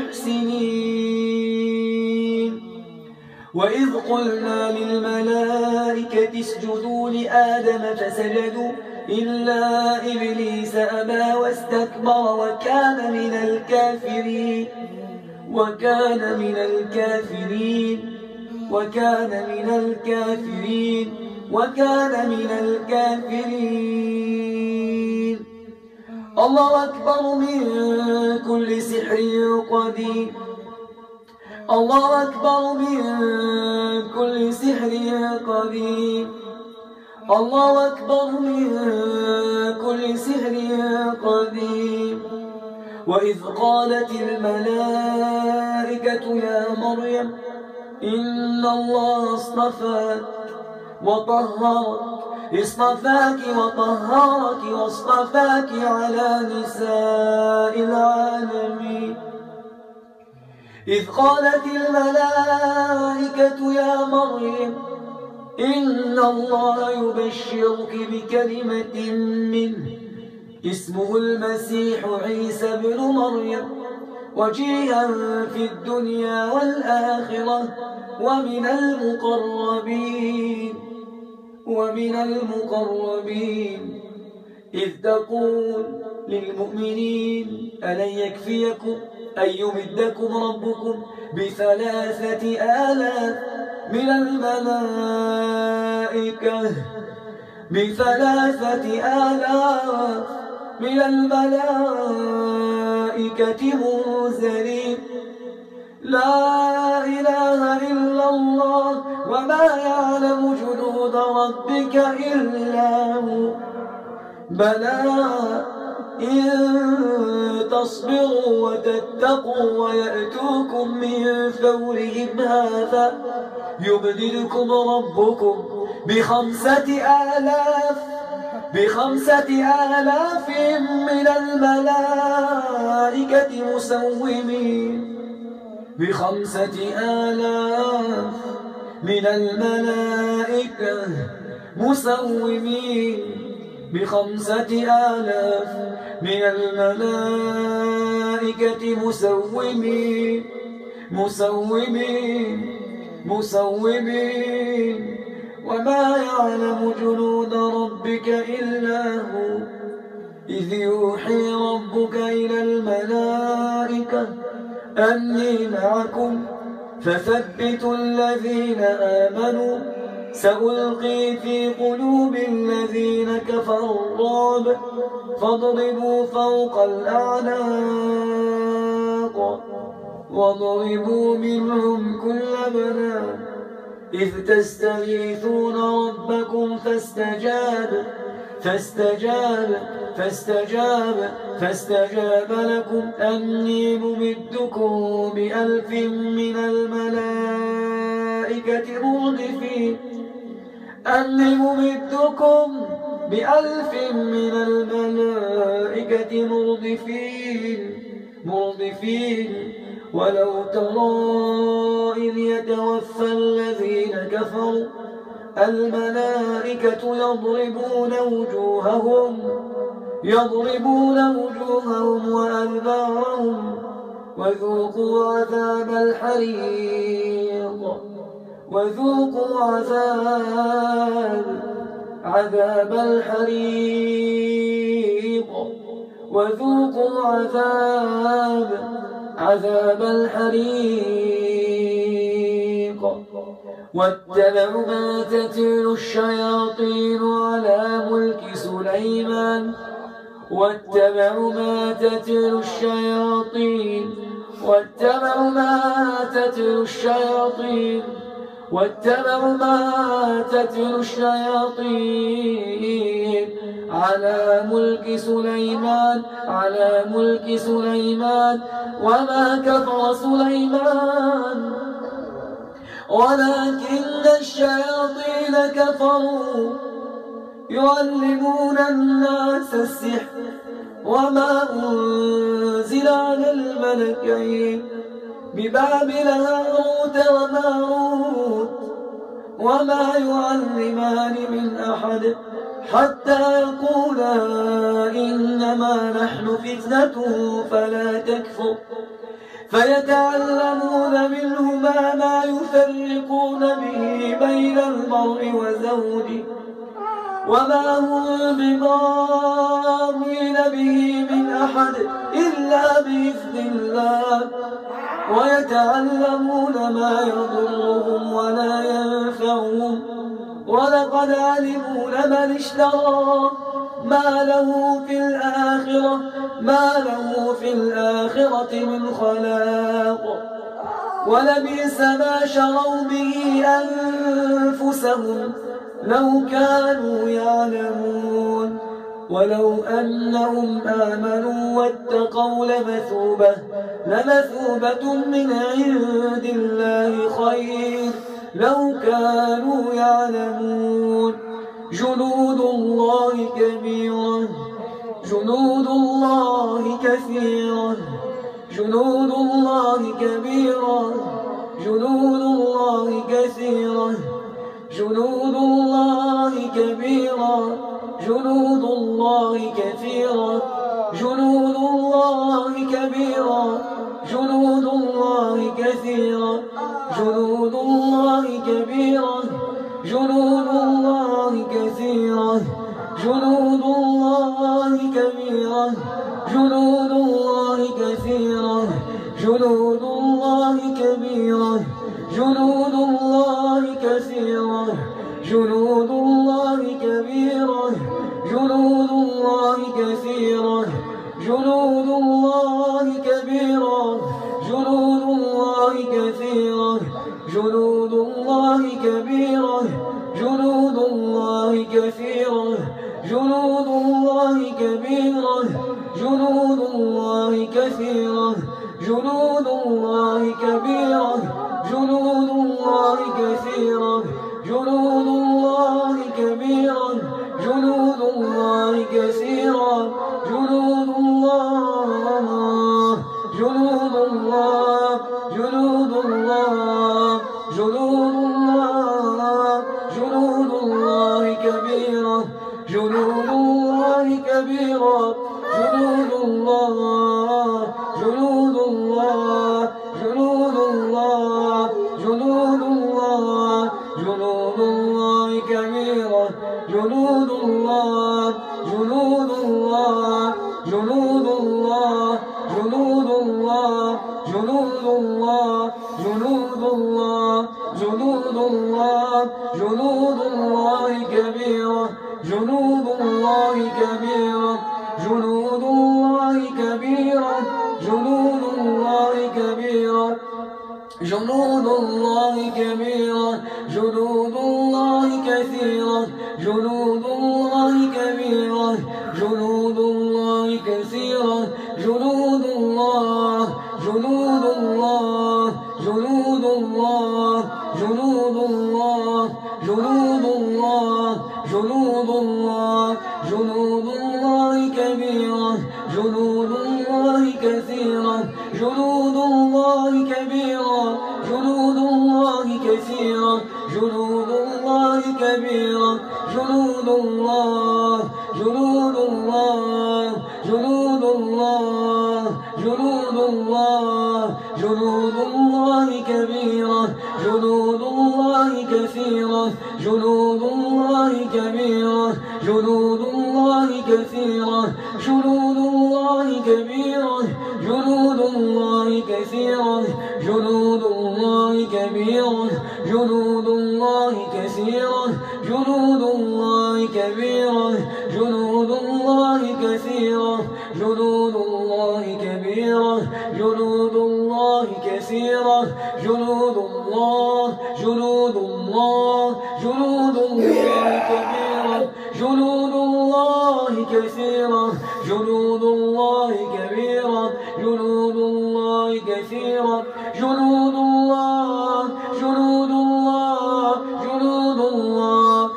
المحسنين وإذ قلنا للملائكة اسجدوا لآدم فسجدوا إلا إبليس أبى واستكبر وكان من الكافرين وكان من الكافرين وكان من الكافرين وكان من الكافرين الله أكبر من كل سحر قدير الله أكبر من كل سحر قدير الله أكبر من كل سحر قدير وإذ قالت الملائكة يا مريم إن الله اصطفاك وطهرك اصطفاك وطهرك واصطفاك على نساء العالمين إذ قالت الملائكة يا مريم إن الله يبشرك بكلمة منه اسمه المسيح عيسى بن مريم وجيها في الدنيا والآخرة ومن المقربين ومن المقربين إذ تقول للمؤمنين ألن يكفيكم أن يمدكم ربكم بثلاثة آلاف من الملائكة بثلاثة آلاف من الملائكة منزلين لا إله إلا الله وما يعلم جنود ربك إلا هو بلى إن تصبروا وتتقوا ويأتوكم من فورهم هذا يبدلكم ربكم بخمسة آلاف بخمسة آلاف من الملائكة مسومين بخمسة آلاف من الملائكة مسومين بخمسة آلاف من الملائكة مسومين مسومين مسومين وما يعلم جنود ربك إلا هو إذ يوحي ربك إلى الملائكة أني معكم فثبتوا الذين آمنوا سألقي في قلوب الذين كفروا الرعب فاضربوا فوق الأعناق واضربوا منهم كل بنان إذ تستغيثون ربكم فاستجاب فاستجاب فاستجاب فاستجاب لكم أني ممدكم بألف من الملائكة مردفين أني ممدكم بألف من الملائكة مردفين مردفين ولو ترى إذ يتوفى الذين كفروا الملائكة يضربون وجوههم يضربون وجوههم وأدبارهم وذوقوا عذاب الحريق وذوقوا عذاب عذاب الحريق وذوقوا عذاب عذاب الحريق واتبعوا ما تتلو الشياطين على ملك سليمان واتبعوا ما تتلو الشياطين واتبعوا ما تتلو الشياطين واتبعوا ما تتلو الشياطين على ملك سليمان على ملك سليمان وما كفر سليمان ولكن الشياطين كفروا يعلمون الناس السحر وما أنزل على الملكين ببابل هاروت وماروت وما يعلمان من أحد حتى يقولا إنما نحن فتنة فلا تكفر فيتعلمون منهما ما يفرقون به بين المرء وزوجه وما هم بضارين به من أحد إلا بإذن الله ويتعلمون ما يضرهم ولا ينفعهم ولقد علموا لمن اشترى ما له في الآخرة ما له في الآخرة من خلاق ولبئس ما شروا به أنفسهم لو كانوا يعلمون ولو أنهم آمنوا واتقوا لمثوبة لمثوبة من عند الله خير لو كانوا يعلمون جنود الله كبيرة جنود الله كثيرة جنود الله كبيرة جنود الله كثيرة جنود الله كبيرة جنود الله كثيرة جنود الله كبيرة جنود الله كثيرة جنود الله كبيرة جنود الله كثيرة جنود الله كبيرة جنود الله كثيرة جنود الله كبيرة جنود الله كثيرة جنود الله كبيرة جنود الله كثيرة جنود الله كبيرة جنود الله كثيرة جنود الله كبيرة جنود الله كثيرة جنود الله كبيرة جنود الله كثيرة جنود الله كبيرة جنود الله كثيرة جنود الله كبيرة جنود الله كثيرة جنود الله جنود الله جنود الله جنود الله جنود الله كبيرة جنود الله كبيرة جنود الله جنود الله جنود الله جنود الله جنود الله كبيرة جنود الله جنود الله جنود الله جنود الله جنود الله جنود الله جنود الله جنود الله كبيرة جنود الله كبيرة جنود الله كبيرة جنود الله كبيرة جنود الله كبيرة جنود الله كثيرة جنود الله كبيرة جنود الله كثيرة جنود الله جنود الله جنود الله جنود الله جنود الله جنود الله جنود الله كبيرة جنود الله كثيرة جنود الله كبيرة جنود الله كثيرة جنود الله كبيرة جنود الله جنود الله جنود الله جنود الله جنود الله كبيرة جنود الله كثيرة جنود الله كبيرة جنود الله كثيرة جنود الله كبيرة جنود الله كثيرة جنود الله كبيرة جنود جنود الله كثيرة جنود الله كبيرة جنود الله كثيرة جنود الله كبيرة جنود الله كثيرة جنود الله جنود الله جنود الله كبيرة جنود الله كثيرة جنود الله كبيرة جنود الله كثيرة جنود الله جنود الله جنود الله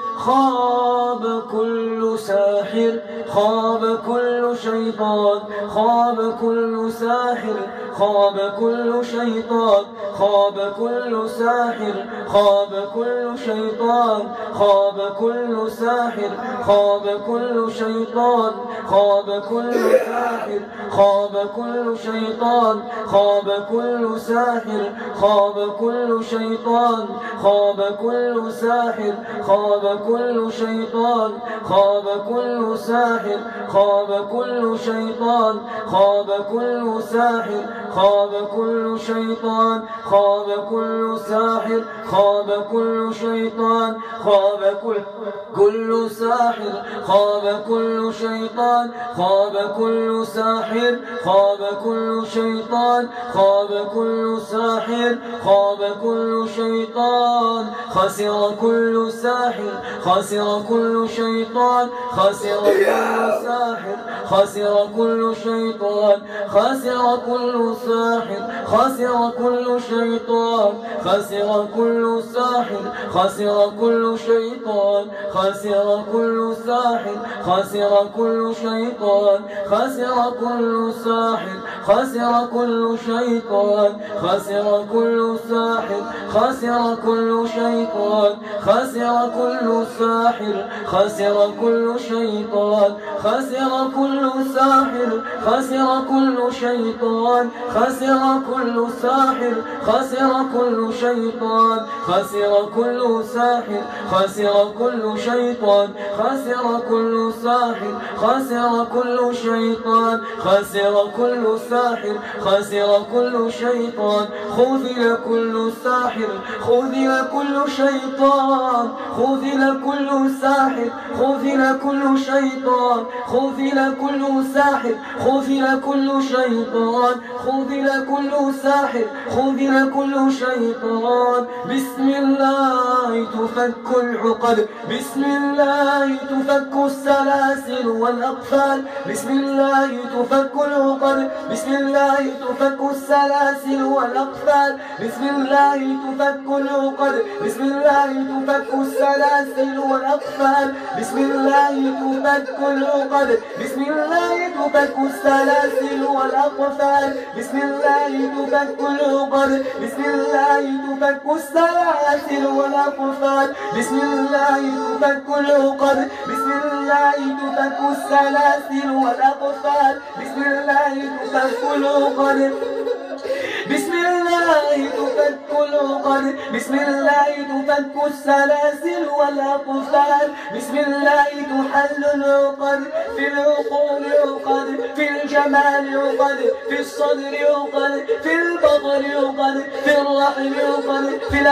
خاب كل ساحر خاب كل شيطان خاب كل ساحر خاب كل شيطان خاب كل ساحر خاب كل شيطان خاب كل ساحر خاب كل شيطان خاب كل ساحر خاب كل شيطان خاب كل ساحر خاب كل شيطان خاب كل ساحر خاب كل شيطان خاب كل ساحر خاب كل شيطان خاب كل ساحر خاب كل شيطان خاب كل ساحر خاب كل شيطان خاب كل كل ساحر خاب كل شيطان خاب كل ساحر خاب كل شيطان خاب كل ساحر خاب كل شيطان خسر كل ساحر خسر كل شيطان خسر كل ساحر خسر كل شيطان خسر كل ساحر خسر كل شيطان خسر كل ساحر خسر كل شيطان خسر كل ساحر خسر كل شيطان خسر كل ساحر خسر كل شيطان خسر كل ساحر خسر كل شيطان خسر كل ساحر خسر كل شيطان خسر كل ساحر خسر كل شيطان خسر كل ساحر خسر كل شيطان خسر كل ساحر خسر كل شيطان خسر كل ساحر خسر كل شيطان خسر كل ساحر خسر كل شيطان خذل كل ساحر خذل كل شيطان خذل كل ساحر خذل كل شيطان خذل كل ساحر خذل كل شيطان خذل كل ساحر خذل كل شيطان بسم الله تفك العقد بسم الله تفك السلاسل والأقفال بسم الله تفك العقد بسم الله تفك السلاسل والأقفال بسم الله تفك العقد بسم الله تفك السلاسل والأقفال بسم الله تفك العقد بسم الله تفك السلاسل والأقفال بسم الله تفك العقد بسم الله تفك السلاسل والأقفال بسم الله تفك العقد بسم الله تفك السلاسل والأقفال بسم الله تفك العقد بسم الله تفك العقد بسم الله تفك السلاسل والأقفال بسم الله تحل العقد في العقول عقد في الجمال عقد في الصدر عقد في البطن عقد في الرحم عقد في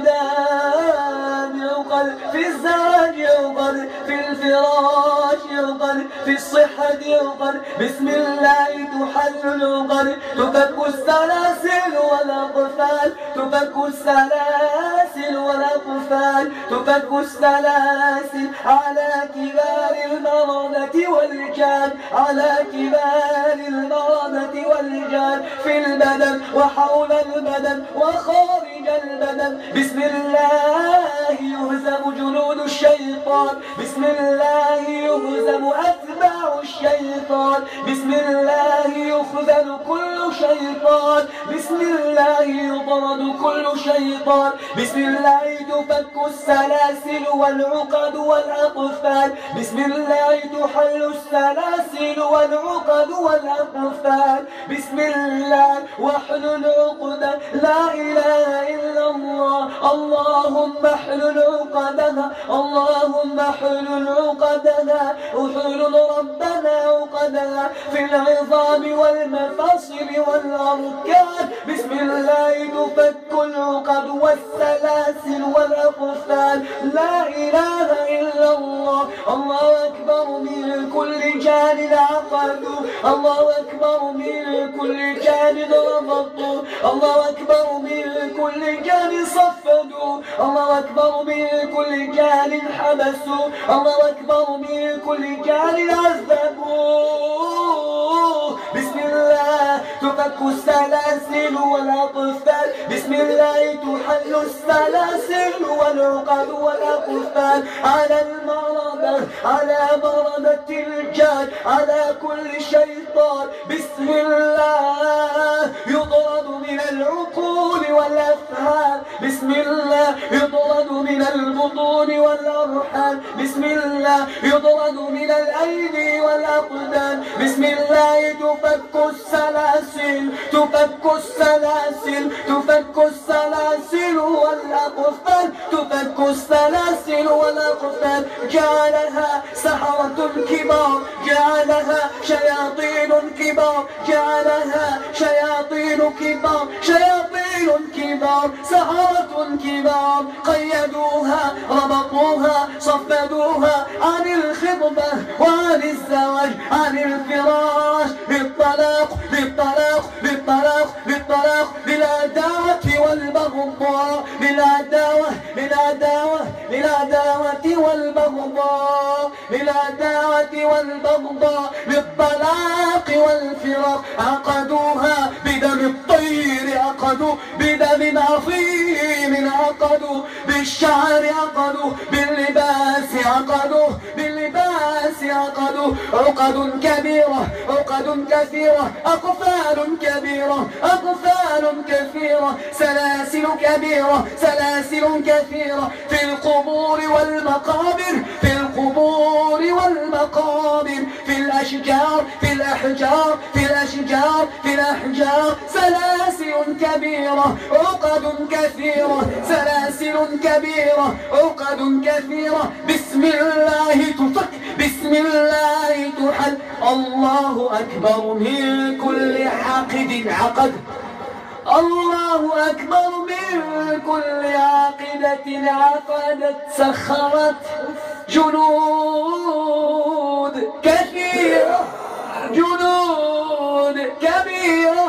الأقدام عقد في الزواج عقد في الفراش عقد في الصحة عقد بسم الله تحل العقد تفك السلاسل والأقفال تفك السلاسل والأقفال تفك السلاسل على كبار المرضى والرجال على كبار المرضى والرجال في البدن وحول البدن وخارج البدن بسم الله يهزم جنود الشيطان بسم الله يهزم أتباع الشيطان بسم الله يخذل كل شيطان بسم الله يطرد كل شيطان بسم الله تفك السلاسل والعقد والأقفال بسم الله تحل السلاسل والعقد والأقفال بسم الله واحلل عقدة لا إله إلا الله اللهم احلل عقدها اللهم احلل عقدها احلل ربنا عقدها في العظام والمفاصل والأركان. بسم الله تفك العقد والسلاسل والأقفال. لا إله إلا الله. الله أكبر من كل جان عقد. الله أكبر من كل جان ربطوا. الله أكبر من كل جان صفدوا. الله أكبر من كل جان حبسوا. الله أكبر من كل جان عذبوا. بسم الله تفك السلاسل والأقفال. بسم الله تحل السلاسل والعقد والأقفال على المرضى، على مرضى الجان، على كل شيطان. بسم الله يطرد من العقول والأفهام. بسم الله يطرد من البطون والأرحام. بسم الله يطرد من الأيدي والأقدام. بسم الله تفك السلاسل، تفك السلاسل، تفك السلاسل والأقفال، تفك السلاسل والأقفال. جعلها سحرة كبار، جعلها شياطين كبار، جعلها شياطين كبار، شياطين كبار، سحرة كبار. قيدوها، ربطوها، صفدوها عن الخطبة وعن الزواج، عن الفراش، للطلاق، للطلاق، للطلاق، للطلاق، للعداوة والبغضاء، للعداوة، للعداوة، للعداوة والبغضاء، للعداوة والبغضاء، للطلاق والفراق. عقدوها بدم الطير، عقدوا بدم عظيم، عقدوا بالشعر، عقدوا باللباس، عقدوا باللباس، عقدوا عقد كبيرة، عقد كثيرة، أقفال كبيرة، أقفال كثيرة، سلاسل كبيرة، سلاسل كثيرة في القبور والمقابر، في القبور والمقابر، في الأشجار، في الأحجار، في الأشجار، في الأحجار. سلاسل كبيرة، عقد كثيرة، سلاسل كبيرة، عقد كثيرة. بسم الله تفك، بسم الله تحل. الله أكبر من كل عاقد عقد. الله أكبر من كل عاقدة عقدت. سخرت جنود كثيرة، جنود كبيرة،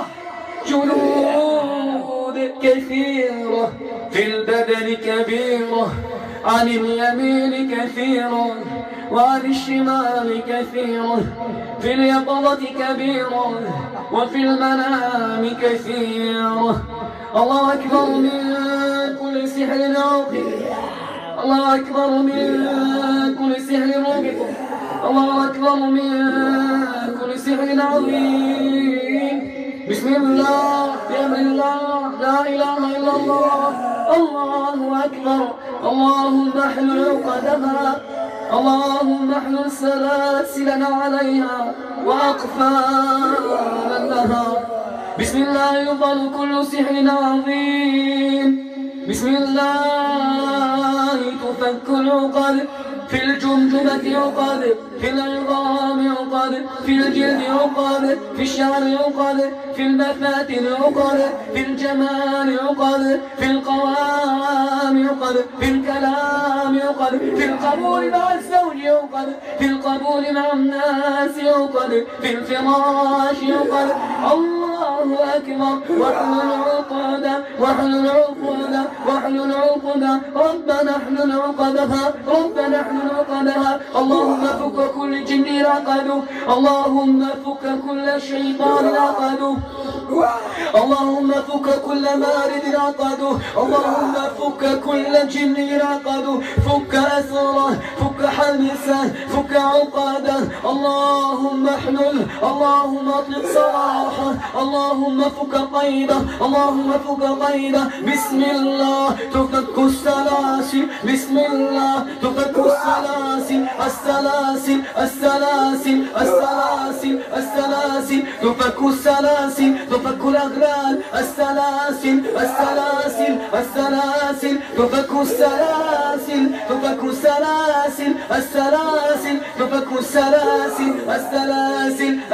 جنود كثيرة في البدن كبيرة، عن اليمين كثيرة وعن الشمال كثيرة، في اليقظة كبيرة وفي المنام كثيرة. الله أكبر من كل سحر عظيم. الله أكبر من كل سحر عظيم. الله أكبر من كل سحر عظيم. بسم الله، بأمر الله، لا إله إلا الله. الله أكبر. اللهم احلل عقدها، اللهم احلل سلاسلنا عليها وأقفالا لها. بسم الله يبطل كل سحر عظيم. بسم الله تفك العقد، في الجمجمة عقد، في العظام عقد، في الجلد عقد، في الشعر عقد، في المفاتن عقد، في الجمال عقد، في القوام عقد، في الكلام عقد، في القبول مع الزوج عقد، في القبول مع الناس عقد، في الفراش عقد. الله أكبر. واحلل عقدة، واحلل عقدة، واحلل عقدة. ربنا احلل عقدها، ربنا احلل عقدها. اللهم فك كل جن عقده، اللهم فك كل شيطان عقده، اللهم فك كل مارد عقده، اللهم فك كل جن عقده. فك أسره، فك حبسه، فك عقده. اللهم احلل، اللهم اطلق سراحه، اللهم فك قيده، اللهم فك قيده. بسم الله تفك السلاسل، بسم الله تفك السلاسل، السلاسل، السلاسل، السلاسل، السلاسل، تفك السلاسل، تفك الأغلال. السلاسل، السلاسل، السلاسل، تفك السلاسل، تفك السلاسل، السلاسل، تفك السلاسل، السلاسل،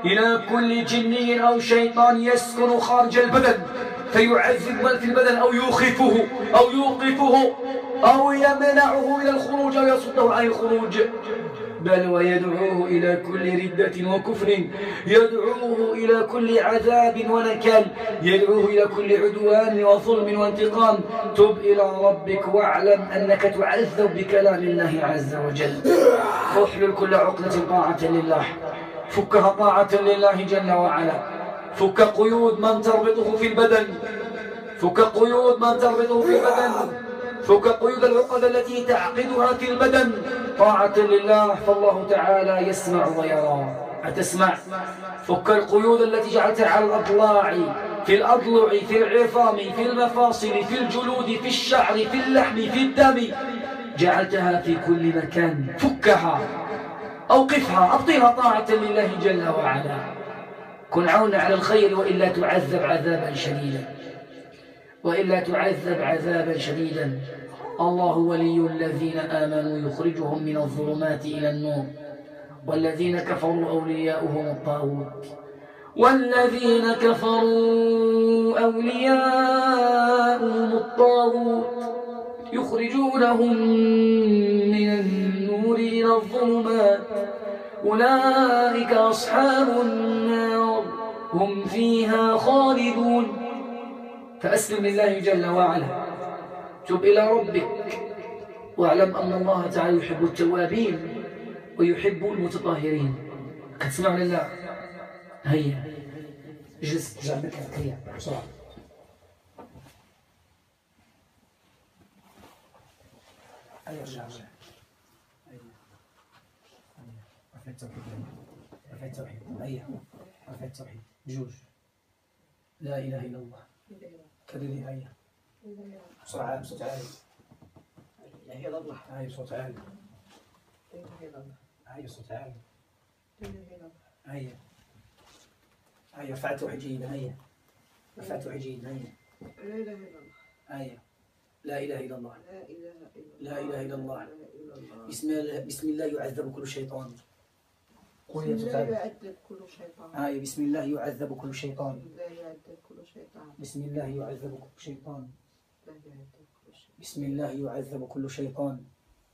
إلى كل جني أو شيطان يسكن خارج البدن فيعذب من في البدن أو يوقفه أو يوقفه أو يمنعه من الخروج أو يصده عن الخروج، بل ويدعوه إلى كل ردة وكفر، يدعوه إلى كل عذاب ونكال، يدعوه إلى كل عدوان وظلم وانتقام. تب إلى ربك واعلم أنك تعذب بكلام الله عز وجل. احلل كل عقدة طاعة لله، فكها طاعة لله جل وعلا. فك قيود من تربطه في البدن، فك قيود من تربطه في البدن، فك قيود العقد التي تعقدها في البدن طاعة لله، فالله تعالى يسمع ويرى. أتسمع؟ فك القيود التي جعلتها على الأضلاع، في الأضلع، في العظام، في المفاصل، في الجلود، في الشعر، في اللحم، في الدم، جعلتها في كل مكان. فكها، أوقفها، أبطلها طاعة لله جل وعلا. كن عونا على الخير وإلا تعذب عذابا شديدا، وإلا تعذب عذابا شديدا. الله ولي الذين آمنوا يخرجهم من الظلمات إلى النور، والذين كفروا أولياؤهم الطاغوت، والذين كفروا أولياؤهم الطاغوت يخرجونهم من النور إلى الظلمات، أولئك أصحاب النار هم فيها خالدون. فأسلم لله جل وعلا، تب إلى ربك، واعلم أن الله تعالى يحب التوابين ويحب المتطهرين. قد سمعوا لله. هيا اجلس جنبك، هيا بسرعة. هيا ارجع ارجع. رفع التوحيد، رفع التوحيد، هيا رفع التوحيد. جوج لا إله إلا الله. كرري هيا بسرعة بصوت عالي. لا إله إلا الله. هاي بصوت عالي. لا إله إلا الله. هاي بصوت عالي. لا إله إلا الله. هيا هيا رفع التوحيد جيدا. هيا رفع التوحيد جيدا. هيا لا إله إلا الله. هيا لا إله إلا الله. لا إله إلا الله. بسم الله، بسم الله يعذب كل شيطان. بسم الله يعذب كل شيطان. هاي بسم الله يعذب كل شيطان. بسم الله يعذب كل شيطان. بسم الله يعذب كل شيطان.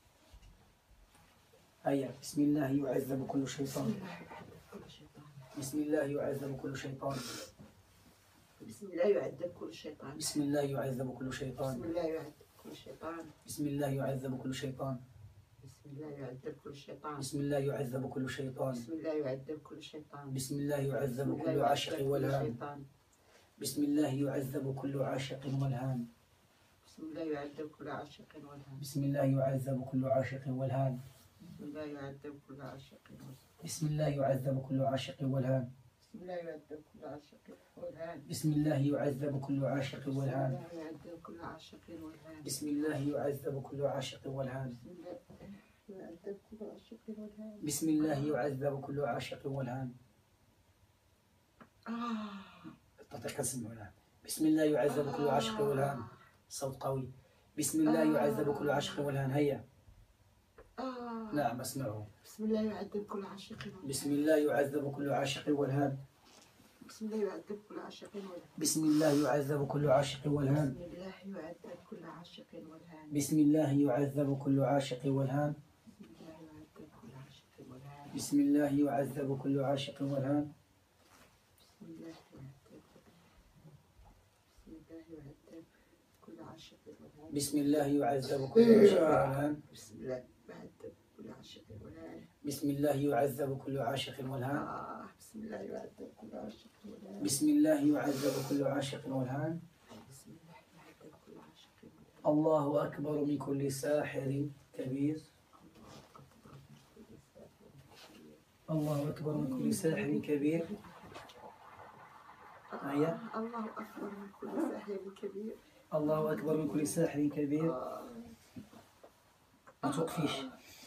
هيا بسم الله يعذب كل شيطان. بسم الله يعذب كل شيطان. بسم الله يعذب كل شيطان. بسم الله يعذب كل شيطان. بسم الله يعذب كل شيطان. بسم الله يعذب كل شيطان. بسم الله يعذب كل شيطان. بسم الله يعذب كل شيطان. بسم الله يعذب كل شيطان. بسم الله يعذب كل عاشق والهان. بسم الله يعذب كل عاشق والهان. بسم الله يعذب كل عاشق والهان. بسم الله يعذب كل عاشق والهان. بسم الله يعذب كل عاشق والهان. بسم الله يعذب كل عاشق والهان. بسم الله يعذب كل عاشق والهان. بسم الله يعذب كل عاشق والهان. بسم الله يعذب كل عاشق والهان. بسم الله يعذب كل عاشق والهان. تعطيك اسم هنا. بسم الله يعذب كل عاشق والهان. صوت قوي. بسم الله يعذب كل عاشق والهان. هيا. نعم اسمعه. بسم الله يعذب كل عاشق والهان. بسم الله يعذب كل عاشق والهان. بسم الله يعذب كل عاشق والهان. بسم الله يعذب كل عاشق والهان. بسم الله يعذب كل عاشق والهان. بسم الله يعذب كل عاشق والهان. بسم الله يعذب كل عاشق والهان. بسم الله يعذب كل عاشق والهان. بسم الله يعذب كل عاشق والهان. بسم الله يعذب كل عاشق والهان. الله أكبر من كل ساحر كبير. الله أكبر من كل ساحر كبير. آية. الله أكبر من كل ساحر كبير. الله أكبر من كل ساحر كبير. ما توقفيش.